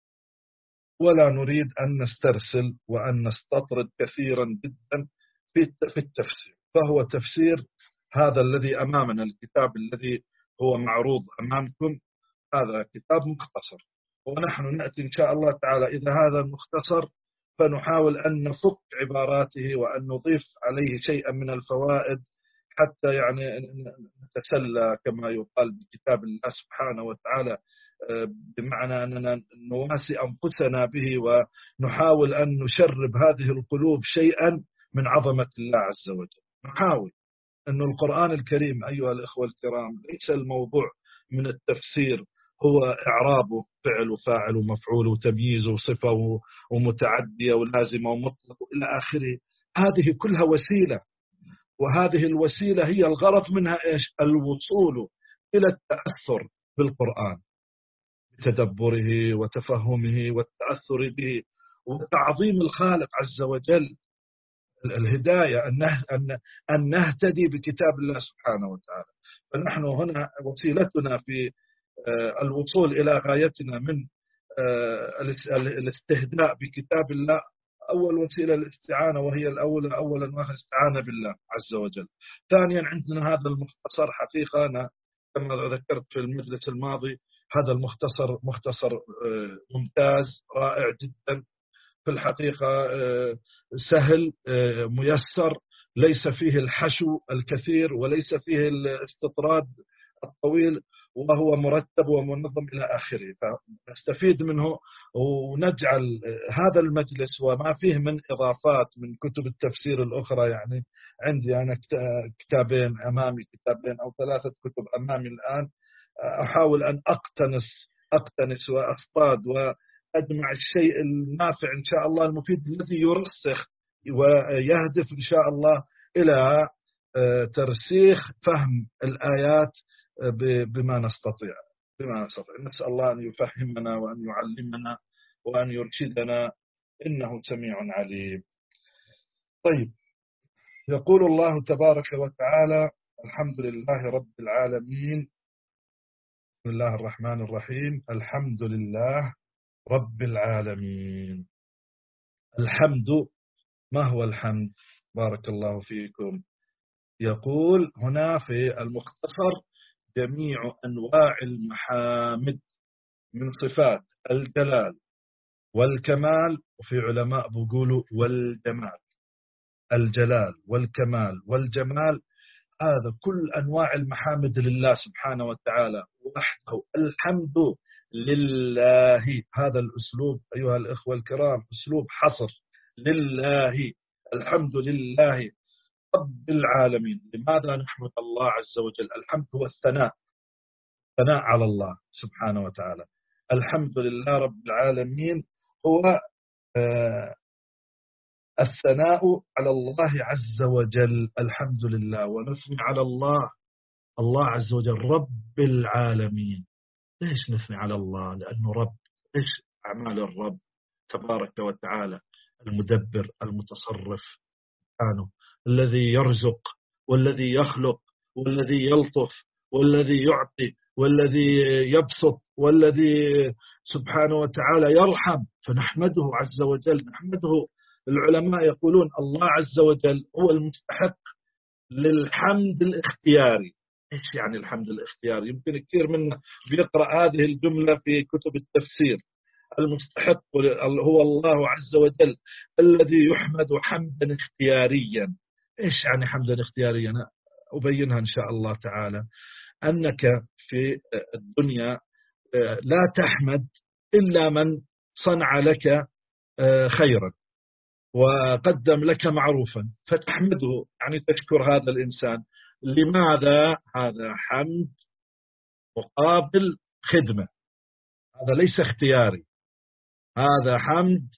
S1: ولا نريد أن نسترسل وأن نستطرد كثيرا جدا في التفسير. فهو تفسير هذا الذي أمامنا، الكتاب الذي هو معروض أمامكم، هذا كتاب مختصر، ونحن نأتي إن شاء الله تعالى إذا هذا المختصر فنحاول أن نفك عباراته وأن نضيف عليه شيئا من الفوائد، حتى يعني نتسلى كما يقال بكتاب الله سبحانه وتعالى، بمعنى أننا نواسي أنفسنا به ونحاول أن نشرب هذه القلوب شيئا من عظمة الله عز وجل. نحاول أن القرآن الكريم أيها الإخوة الكرام ليس الموضوع من التفسير هو إعرابه فعل وفاعل ومفعول وتمييز وصفة ومتعدية ولازمة ومطلق إلى آخره. هذه كلها وسيلة، وهذه الوسيلة هي الغرض منها إيش؟ الوصول إلى التأثر بالقرآن، بتدبره وتفهمه والتأثر به وتعظيم الخالق عز وجل، الهداية أن نهتدي بكتاب الله سبحانه وتعالى. فنحن هنا وسيلتنا في الوصول إلى غايتنا من الاستهداء بكتاب الله، أول وسيلة الاستعانة، وهي الأولى أولا وهي الاستعانة بالله عز وجل. ثانيا عندنا هذا المختصر، حقيقة أنا كما ذكرت في المجلس الماضي هذا المختصر مختصر ممتاز رائع جدا في الحقيقة، سهل ميسر، ليس فيه الحشو الكثير وليس فيه الاستطراد الطويل، وهو مرتب ومنظم إلى آخره. فنستفيد منه ونجعل هذا المجلس وما فيه من إضافات من كتب التفسير الأخرى. يعني عندي أنا كتابين أمامي، كتابين أو 3 كتب أمامي الآن، أحاول أن أقتنس وأصطاد أجمع الشيء النافع إن شاء الله المفيد الذي يرسخ ويهدف إن شاء الله إلى ترسيخ فهم الآيات بما نستطيع نسأل الله أن يفهمنا وأن يعلمنا وأن يرشدنا إنه سميع عليم. طيب، يقول الله تبارك وتعالى: الحمد لله رب العالمين. بسم الله الرحمن الرحيم. الحمد لله رب العالمين. الحمد، ما هو الحمد؟ بارك الله فيكم. يقول هنا في المختصر: جميع أنواع المحامد من صفات الجلال والكمال، وفي علماء بيقولوا والجمال. الجلال والكمال والجمال، هذا كل أنواع المحامد لله سبحانه وتعالى وحده. الحمد لله، هذا الأسلوب أيها الإخوة الكرام أسلوب حصر. لله، الحمد لله رب العالمين. لماذا نحمد الله عز وجل؟ الحمد هو الثناء على الله سبحانه وتعالى. الحمد لله رب العالمين هو الثناء على الله عز وجل. الحمد لله، ونثني على الله عز وجل رب العالمين. ليش نثني على الله؟ لأنه رب. إيش أعمال الرب تبارك وتعالى؟ المدبر المتصرف سبحانه، الذي يرزق والذي يخلق والذي يلطف والذي يعطي والذي يبسط والذي سبحانه وتعالى يرحم. فنحمده عز وجل، نحمده. العلماء يقولون الله عز وجل هو المستحق للحمد الاختياري. إيش يعني الحمد الاختياري؟ يمكن كثير منا بيقرأ هذه الجملة في كتب التفسير. المستحق هو الله عز وجل الذي يحمد حمدا اختياريا. إيش يعني حمدا اختياريا؟ أنا أبينها إن شاء الله تعالى. أنك في الدنيا لا تحمد إلا من صنع لك خيرا وقدم لك معروفا فتحمده، يعني تشكر هذا الإنسان. لماذا؟ هذا حمد مقابل خدمة، هذا ليس اختياري. هذا حمد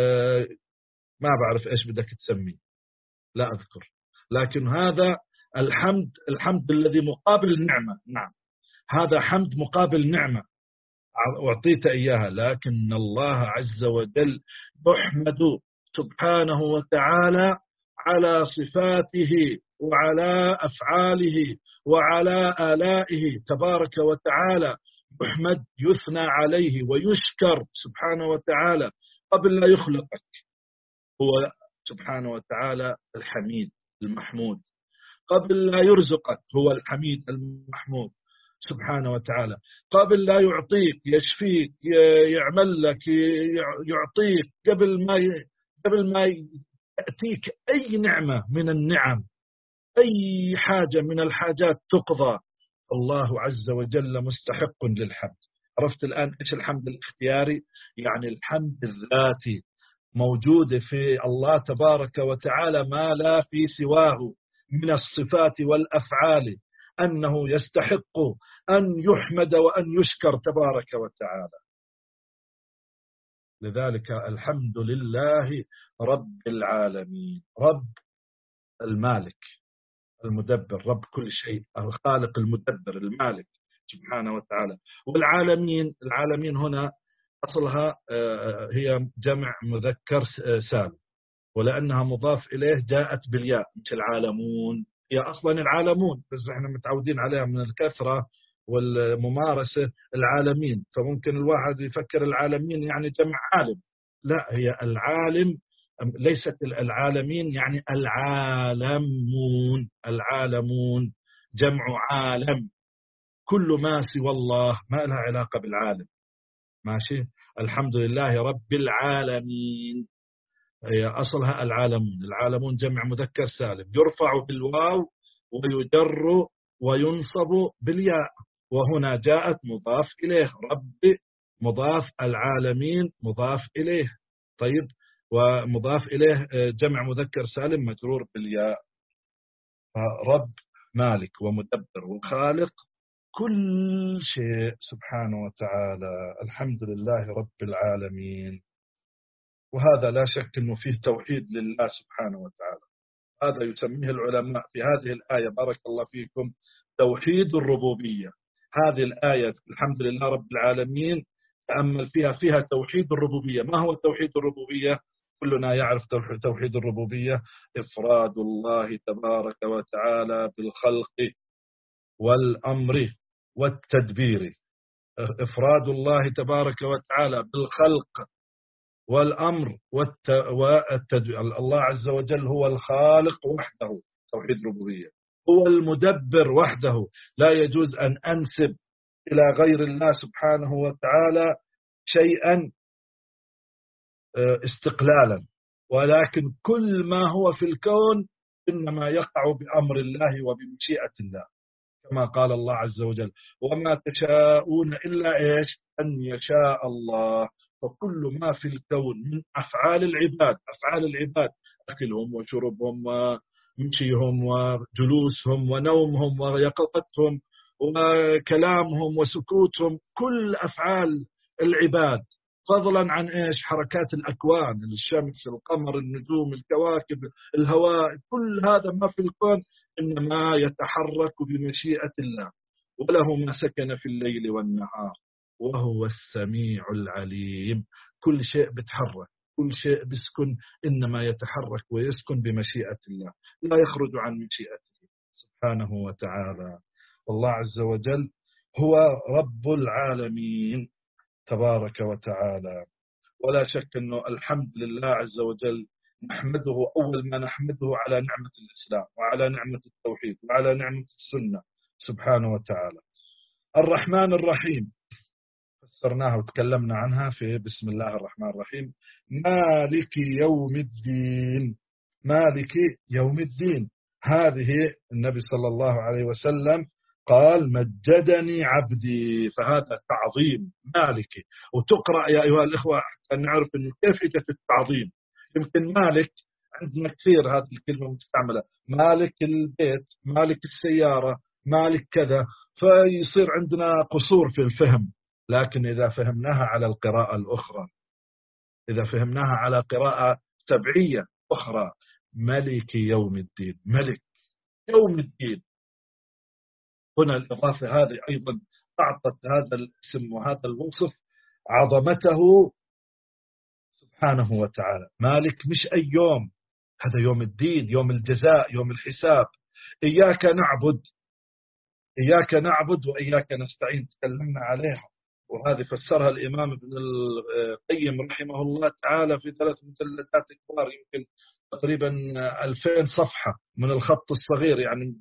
S1: ما بعرف إيش بدك تسميه، لا أذكر، لكن هذا الحمد الذي مقابل النعمة. نعم، هذا حمد مقابل نعمة أعطيت إياها. لكن الله عز وجل يحمد سبحانه وتعالى على صفاته وعلى أفعاله وعلى آلائه تبارك وتعالى. يحمد، يثنى عليه ويشكر سبحانه وتعالى قبل لا يخلقك. هو سبحانه وتعالى الحميد المحمود. قبل لا يرزقك هو الحميد المحمود سبحانه وتعالى. قبل لا يعطيك يشفيك يعمل لك يعطيك، قبل ما تأتيك أي نعمة من النعم، أي حاجة من الحاجات تقضى، الله عز وجل مستحق للحمد. عرفت الآن إيش الحمد الاختياري؟ يعني الحمد الذاتي موجود في الله تبارك وتعالى ما لا في سواه من الصفات والأفعال، أنه يستحق أن يحمد وأن يشكر تبارك وتعالى. لذلك الحمد لله رب العالمين. رب المالك المدبر، رب كل شيء، الخالق المدبر المالك سبحانه وتعالى. العالمين هنا أصلها هي جمع مذكر سالم، ولأنها مضاف إليه جاءت بالياء، مش العالمون. هي أصلا العالمون، بس احنا متعودين عليها من الكثرة والممارسة العالمين، فممكن الواحد يفكر العالمين يعني جمع عالم. لا، هي العالم، ليست العالمين يعني العالمون جمع عالم. كل ما سوى الله ما لها علاقة بالعالم. ماشي. الحمد لله رب العالمين هي أصلها العالمون جمع مذكر سالم، يرفع بالواو ويجر وينصب بالياء، وهنا جاءت مضاف إليه. رب مضاف، العالمين مضاف إليه. طيب، ومضاف إليه جمع مذكر سالم مجرور بالياء. رب مالك ومدبر وخالق كل شيء سبحانه وتعالى. الحمد لله رب العالمين. وهذا لا شك أنه فيه توحيد لله سبحانه وتعالى. هذا يسميه العلماء في هذه الآية بارك الله فيكم توحيد الربوبية. هذه الآية الحمد لله رب العالمين تأمل فيها توحيد الربوبية. ما هو توحيد الربوبية؟ كلنا يعرف توحيد الربوبية: إفراد الله تبارك وتعالى بالخلق والأمر والتدبير. إفراد الله تبارك وتعالى بالخلق والأمر والتدبير. الله عز وجل هو الخالق وحده، توحيد ربوبية. هو المدبر وحده، لا يجوز أن أنسب إلى غير الله سبحانه وتعالى شيئا استقلالا، ولكن كل ما هو في الكون إنما يقع بأمر الله وبمشيئة الله، كما قال الله عز وجل: وما تشاءون إلا إيش؟ أن يشاء الله. فكل ما في الكون من أفعال العباد أكلهم وشربهم ومشيهم وجلوسهم ونومهم ويقظتهم وكلامهم وسكوتهم، كل أفعال العباد، فضلا عن إيش؟ حركات الأكوان، الشمس، القمر، النجوم، الكواكب، الهواء، كل هذا ما في الكون إنما يتحرك بمشيئة الله. وله ما سكن في الليل والنهار وهو السميع العليم. كل شيء بتحرك، كل شيء بيسكن، إنما يتحرك ويسكن بمشيئة الله، لا يخرج عن مشيئته سبحانه وتعالى. والله عز وجل هو رب العالمين تبارك وتعالى. ولا شك أنه الحمد لله عز وجل نحمده، أول ما نحمده على نعمة الإسلام وعلى نعمة التوحيد وعلى نعمة السنة سبحانه وتعالى. الرحمن الرحيم فسرناها وتكلمنا عنها في بسم الله الرحمن الرحيم. مالك يوم الدين، مالك يوم الدين، هذه النبي صلى الله عليه وسلم قال: مجدني عبدي، فهذا تعظيم مالك. وتقرأ يا أيها الإخوة أن نعرف أنه كيف إجت التعظيم. يمكن مالك عندنا كثير هذه الكلمة مستعملة: مالك البيت، مالك السيارة، مالك كذا، فيصير عندنا قصور في الفهم. لكن إذا فهمناها على القراءة الأخرى، إذا فهمناها على قراءة سبعية أخرى: ملك يوم الدين، ملك يوم الدين. هنا الإضافة هذه أيضا أعطت هذا الاسم وهذا الوصف عظمته سبحانه وتعالى. مالك مش أي يوم، هذا يوم الدين، يوم الجزاء، يوم الحساب. إياك نعبد، إياك نعبد وإياك نستعين، تكلمنا عليها، وهذه فسرها الإمام ابن القيم رحمه الله تعالى في 3 مجلدات كبار، يمكن تقريبا 2000 صفحة من الخط الصغير يعني.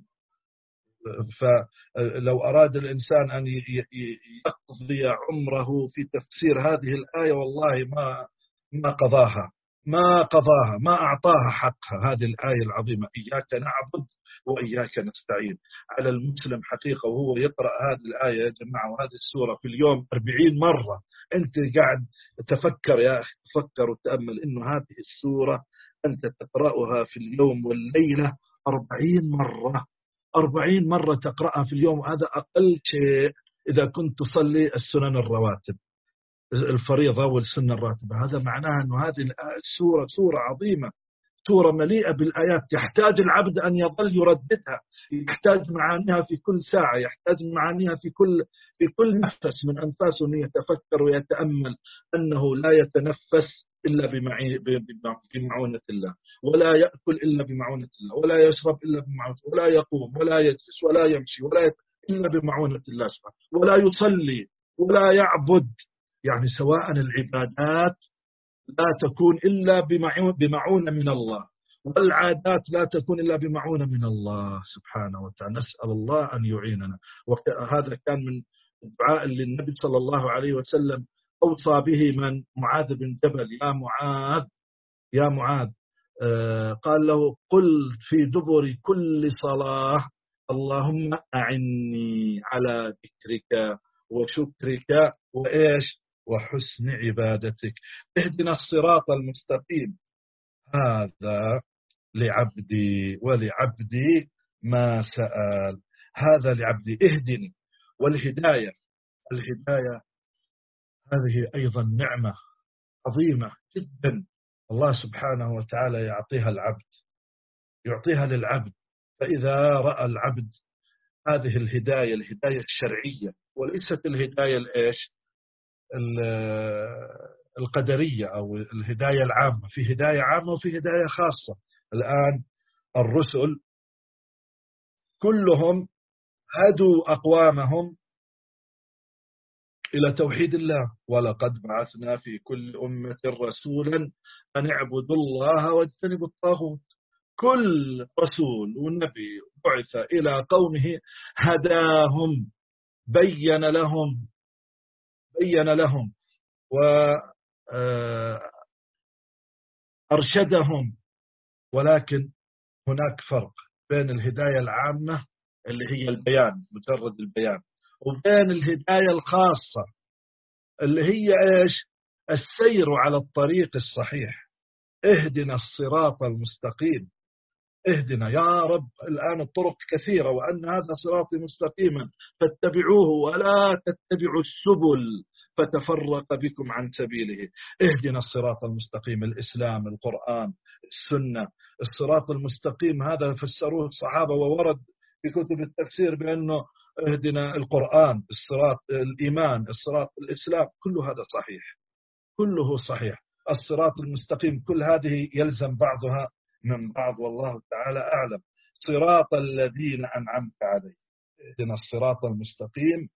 S1: فلو أراد الإنسان أن يقضي عمره في تفسير هذه الآية والله ما قضاها، ما أعطاها حقها. هذه الآية العظيمة: إياك نعبد وإياك نستعين. على المسلم حقيقة وهو يقرأ هذه الآية يا جماعة وهذه السورة في اليوم 40 مرة، أنت قاعد تفكر يا أخي، تفكر وتأمل إنه هذه السورة أنت تقرأها في اليوم والليلة 40 مرة، 40 مرة تقرأها في اليوم. هذا أقل شيء إذا كنت تصلي السنن الرواتب، الفريضة والسنة الراتبة. هذا معناه أن هذه السورة سورة عظيمة، سورة مليئة بالآيات، يحتاج العبد أن يظل يرددها، يحتاج معانيها في كل ساعة، يحتاج معانيها في كل نفس من أنفاسه، أن يتفكر ويتأمل أنه لا يتنفس إلا بمعونة الله، ولا يأكل إلا بمعونة الله، ولا يشرب إلا بمعونة، ولا يقوم ولا يجلس ولا يمشي إلا بمعونة الله سبحانه، ولا يصلي ولا يعبد، يعني سواء العبادات لا تكون إلا بمعونة من الله، والعادات لا تكون إلا بمعونة من الله سبحانه وتعالى. نسأل الله أن يعيننا. وهذا كان من الدعاء اللي النبي صلى الله عليه وسلم أوصى به من معاذ بن جبل: يا معاذ، يا معاذ، قال له: قل في دبر كل صلاة اللهم أعني على ذكرك وشكرك وإيش وحسن عبادتك، اهدنا الصراط المستقيم. هذا لعبدي ولعبدي ما سأل، هذا لعبدي، اهدني. والهداية، الهداية هذه أيضا نعمة عظيمة جدا الله سبحانه وتعالى يعطيها للعبد. فإذا رأى العبد هذه الهداية، الهداية الشرعية وليست الهداية القدرية أو الهداية العامة، في هداية عامة وفي هداية خاصة. الآن الرسل كلهم هدوا أقوامهم إلى توحيد الله، ولقد بعثنا في كل أمة رسولا أن اعبدوا الله واجتنبوا الطاغوت. كل رسول والنبي بعث إلى قومه هداهم، بين لهم وأرشدهم. ولكن هناك فرق بين الهداية العامة اللي هي البيان، مجرد البيان، وبين الهداية الخاصة اللي هي إيش؟ السير على الطريق الصحيح. اهدنا الصراط المستقيم، اهدنا يا رب. الآن الطرق كثيرة، وأن هذا صراطي مستقيما فاتبعوه ولا تتبعوا السبل فتفرق بكم عن سبيله. اهدنا الصراط المستقيم، الإسلام، القرآن، السنة. الصراط المستقيم هذا فسروه الصحابة وورد في كتب التفسير بأنه اهدنا القرآن، الصراط الإيمان، الصراط الإسلام، كل هذا صحيح، كله صحيح. الصراط المستقيم كل هذه يلزم بعضها من بعض، والله تعالى أعلم. صراط الذين أنعمت عليهم، اهدنا الصراط المستقيم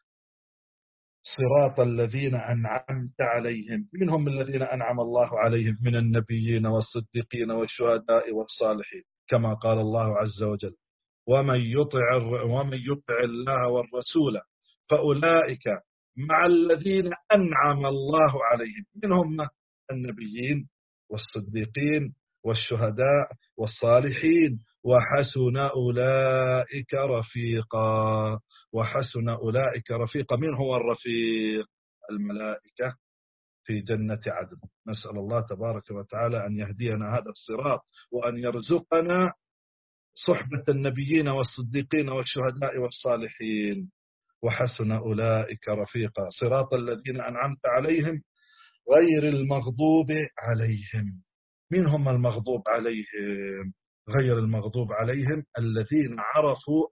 S1: صراط الذين أنعمت عليهم. منهم الذين أنعم الله عليهم من النبيين والصديقين والشهداء والصالحين، كما قال الله عز وجل ومن يطع الله والرسول فأولئك مع الذين أنعم الله عليهم، منهم النبيين والصديقين والشهداء والصالحين وحسن أولئك رفيقا. وحسن أولئك رفيقا. من هو الرفيق؟ الملائكة في جنة عدن. نسأل الله تبارك وتعالى أن يهدينا هذا الصراط، وأن يرزقنا صحبة النبيين والصديقين والشهداء والصالحين. وحسن أولئك رفيقا. صراط الذين أنعمت عليهم غير المغضوب عليهم. من هم المغضوب عليهم؟ غير المغضوب عليهم الذين عرفوا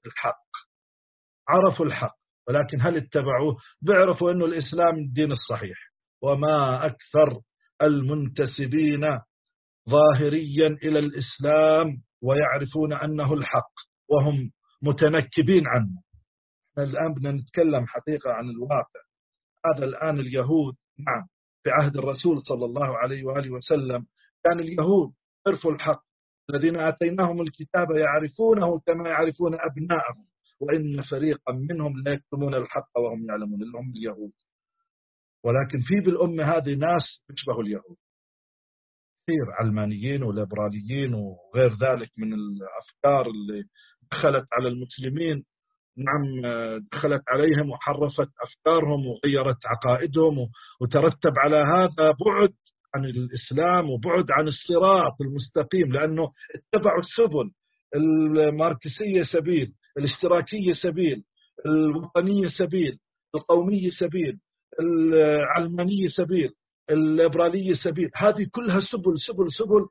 S1: الحق، ولكن هل اتبعوه؟ بيعرفوا أنه الإسلام الدين الصحيح، وما أكثر المنتسبين ظاهريا إلى الإسلام ويعرفون أنه الحق وهم متنكبين عنه. الآن بدنا نتكلم حقيقة عن الواقع. هذا الآن اليهود، نعم، في عهد الرسول صلى الله عليه وآله وسلم كان اليهود عرفوا الحق، الذين آتيناهم الكتاب يعرفونه كما يعرفون أبناءهم وإن فريقا منهم لا يكتمون الحق وهم يعلمون، اللي هم اليهود. ولكن في بالأمة هذه ناس تشبه اليهود كثير، علمانيين وليبراليين وغير ذلك من الأفكار اللي دخلت على المسلمين. نعم، دخلت عليهم وحرفت أفكارهم وغيرت عقائدهم، وترتب على هذا بعد عن الإسلام وبعد عن الصراط المستقيم، لأنه اتبعوا السبل. الماركسية سبيل، الاشتراكية سبيل، الوطنية سبيل، القومية سبيل، العلمانية سبيل، الليبرالية سبيل. هذه كلها سبل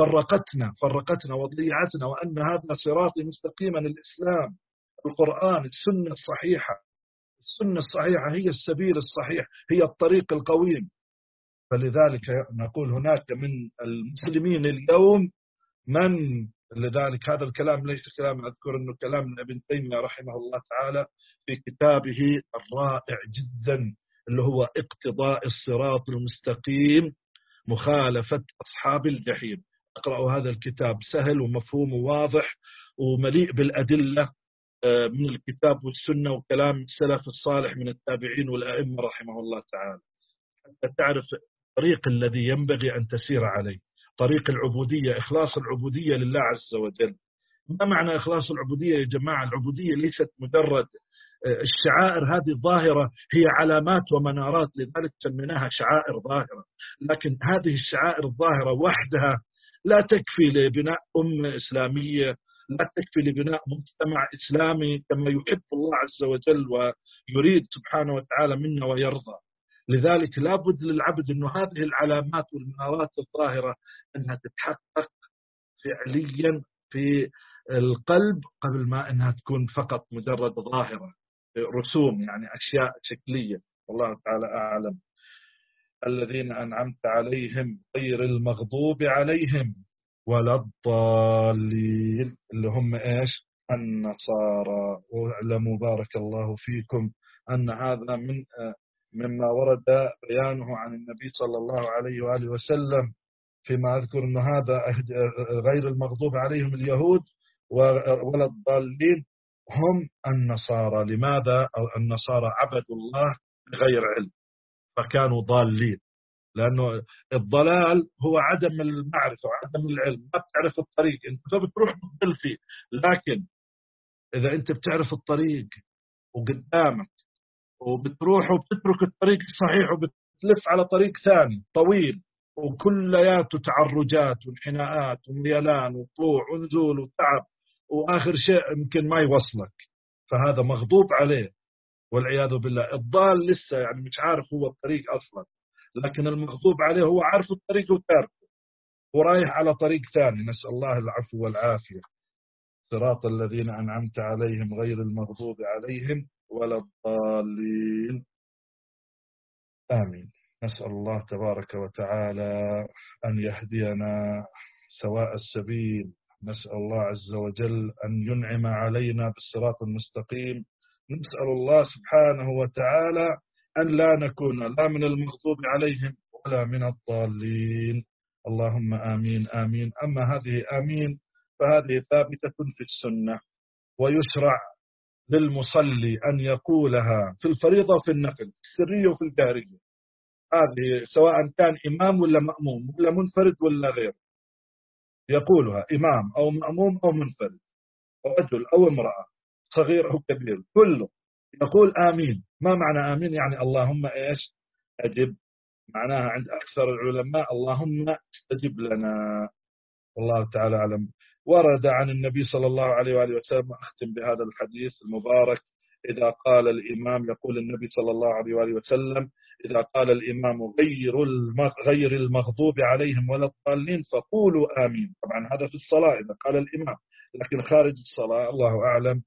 S1: فرقتنا وضيعتنا. وأن هذا صراطي مستقيما الإسلام، القرآن، السنة الصحيحة هي السبيل الصحيح، هي الطريق القويم. فلذلك نقول هناك من المسلمين اليوم لذلك هذا الكلام ليس كلام، أذكر أنه كلام ابن تيمية رحمه الله تعالى في كتابه الرائع جدا اللي هو اقتضاء الصراط المستقيم مخالفة أصحاب الجحيم. اقرأوا هذا الكتاب، سهل ومفهوم وواضح ومليء بالأدلة من الكتاب والسنة وكلام السلف الصالح من التابعين والأئمة رحمه الله تعالى، حتى تعرف الطريق الذي ينبغي أن تسير عليه، طريق العبودية، إخلاص العبودية لله عز وجل. ما معنى إخلاص العبودية يا جماعة؟ العبودية ليست مجرد الشعائر هذه ظاهرة، هي علامات ومنارات، لذلك سميناها شعائر ظاهرة. لكن هذه الشعائر الظاهرة وحدها لا تكفي لبناء أمة إسلامية لا تكفي لبناء مجتمع إسلامي كما يحب الله عز وجل ويريد سبحانه وتعالى منا ويرضى. لذلك لابد للعبد أن هذه العلامات والمنارات الظاهرة أنها تتحقق فعليا في القلب قبل ما أنها تكون فقط مجرد ظاهرة، رسوم يعني أشياء شكلية. والله تعالى أعلم. الذين أنعمت عليهم غير المغضوب عليهم ولا الضالين، اللي هم إيش؟ النصارى. واعلموا بارك الله فيكم أن هذا مما ورد بيانه عن النبي صلى الله عليه وآله وسلم، فيما أذكر أن هذا غير المغضوب عليهم اليهود ولا الضالين هم النصارى. لماذا؟ أو النصارى عبدوا الله بغير علم فكانوا ضالين، لأنه الضلال هو عدم المعرفة وعدم العلم، ما بتعرف الطريق أنت بتروح بتضل فيه. لكن إذا أنت بتعرف الطريق وقدامك وبتروح وبتترك الطريق الصحيح وبتلف على طريق ثاني طويل وكلياته تعرجات وانحناءات وميلان وطلوع ونزول وتعب، وآخر شيء يمكن ما يوصلك، فهذا مغضوب عليه والعياذ بالله. الضال لسه يعني مش عارف هو الطريق أصلا، لكن المغضوب عليه هو عارف الطريق وتاركه ورايح على طريق ثاني. نسأل الله العفو والعافية. صراط الذين أنعمت عليهم غير المغضوب عليهم ولا الضالين. آمين. نسأل الله تبارك وتعالى أن يهدينا سواء السبيل. نسأل الله عز وجل أن ينعم علينا بالصراط المستقيم. نسأل الله سبحانه وتعالى أن لا نكون لا من المغضوب عليهم ولا من الضالين. اللهم آمين آمين. أما هذه آمين فهذه ثابتة في السنة، ويشرع للمصلي أن يقولها في الفريضة وفي النفل، في السرية وفي الجهرية. هذه سواء كان إمام ولا مأموم ولا منفرد ولا غير، يقولها إمام أو مأموم أو منفرد، رجل أو امرأة، صغير أو كبير، كله يقول آمين. ما معنى آمين؟ يعني اللهم إيش؟ أجب. معناها عند أكثر العلماء اللهم استجب لنا. والله تعالى أعلم. ورد عن النبي صلى الله عليه وآله وسلم، أختم بهذا الحديث المبارك، إذا قال الإمام، يقول النبي صلى الله عليه وآله وسلم: إذا قال الإمام غير المغضوب عليهم ولا الضالين فقولوا آمين. طبعا هذا في الصلاة إذا قال الإمام، لكن خارج الصلاة الله أعلم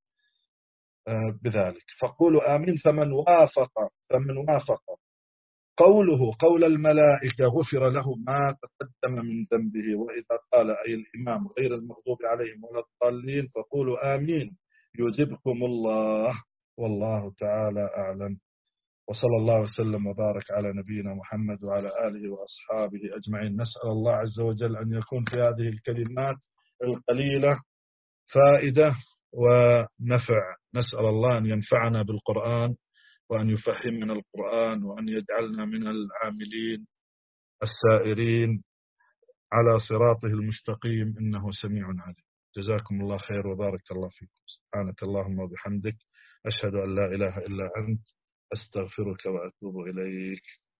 S1: بذلك. فقولوا آمين. فمن وافق قوله قول الملائكة غفر له ما تقدم من ذنبه. وإذا قال أي الإمام غير المغضوب عليهم ولا الضالين فقولوا آمين يجبكم الله. والله تعالى أعلم. وصلى الله وسلم وبارك على نبينا محمد وعلى آله وأصحابه أجمعين. نسأل الله عز وجل أن يكون في هذه الكلمات القليلة فائدة ونفع. نسأل الله أن ينفعنا بالقرآن وأن يفهمنا القرآن وأن يجعلنا من العاملين السائرين على صراطه المستقيم، إنه سميع عليم. جزاكم الله خير وبارك الله فيكم. سبحانك اللهم وبحمدك، أشهد أن لا إله إلا أنت، أستغفرك وأتوب إليك.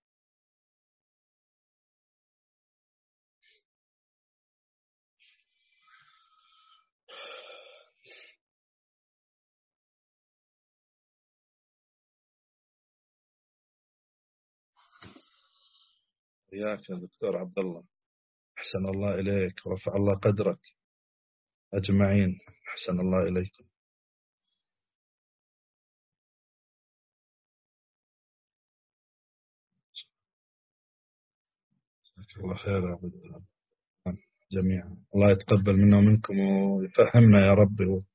S1: إياك يا دكتور عبد الله، أحسن الله إليك ورفع الله قدرك أجمعين. أحسن الله إليكم. جزاك الله خير يا عبد الله جميعا. الله يتقبل منا ومنكم ويفهمنا يا رب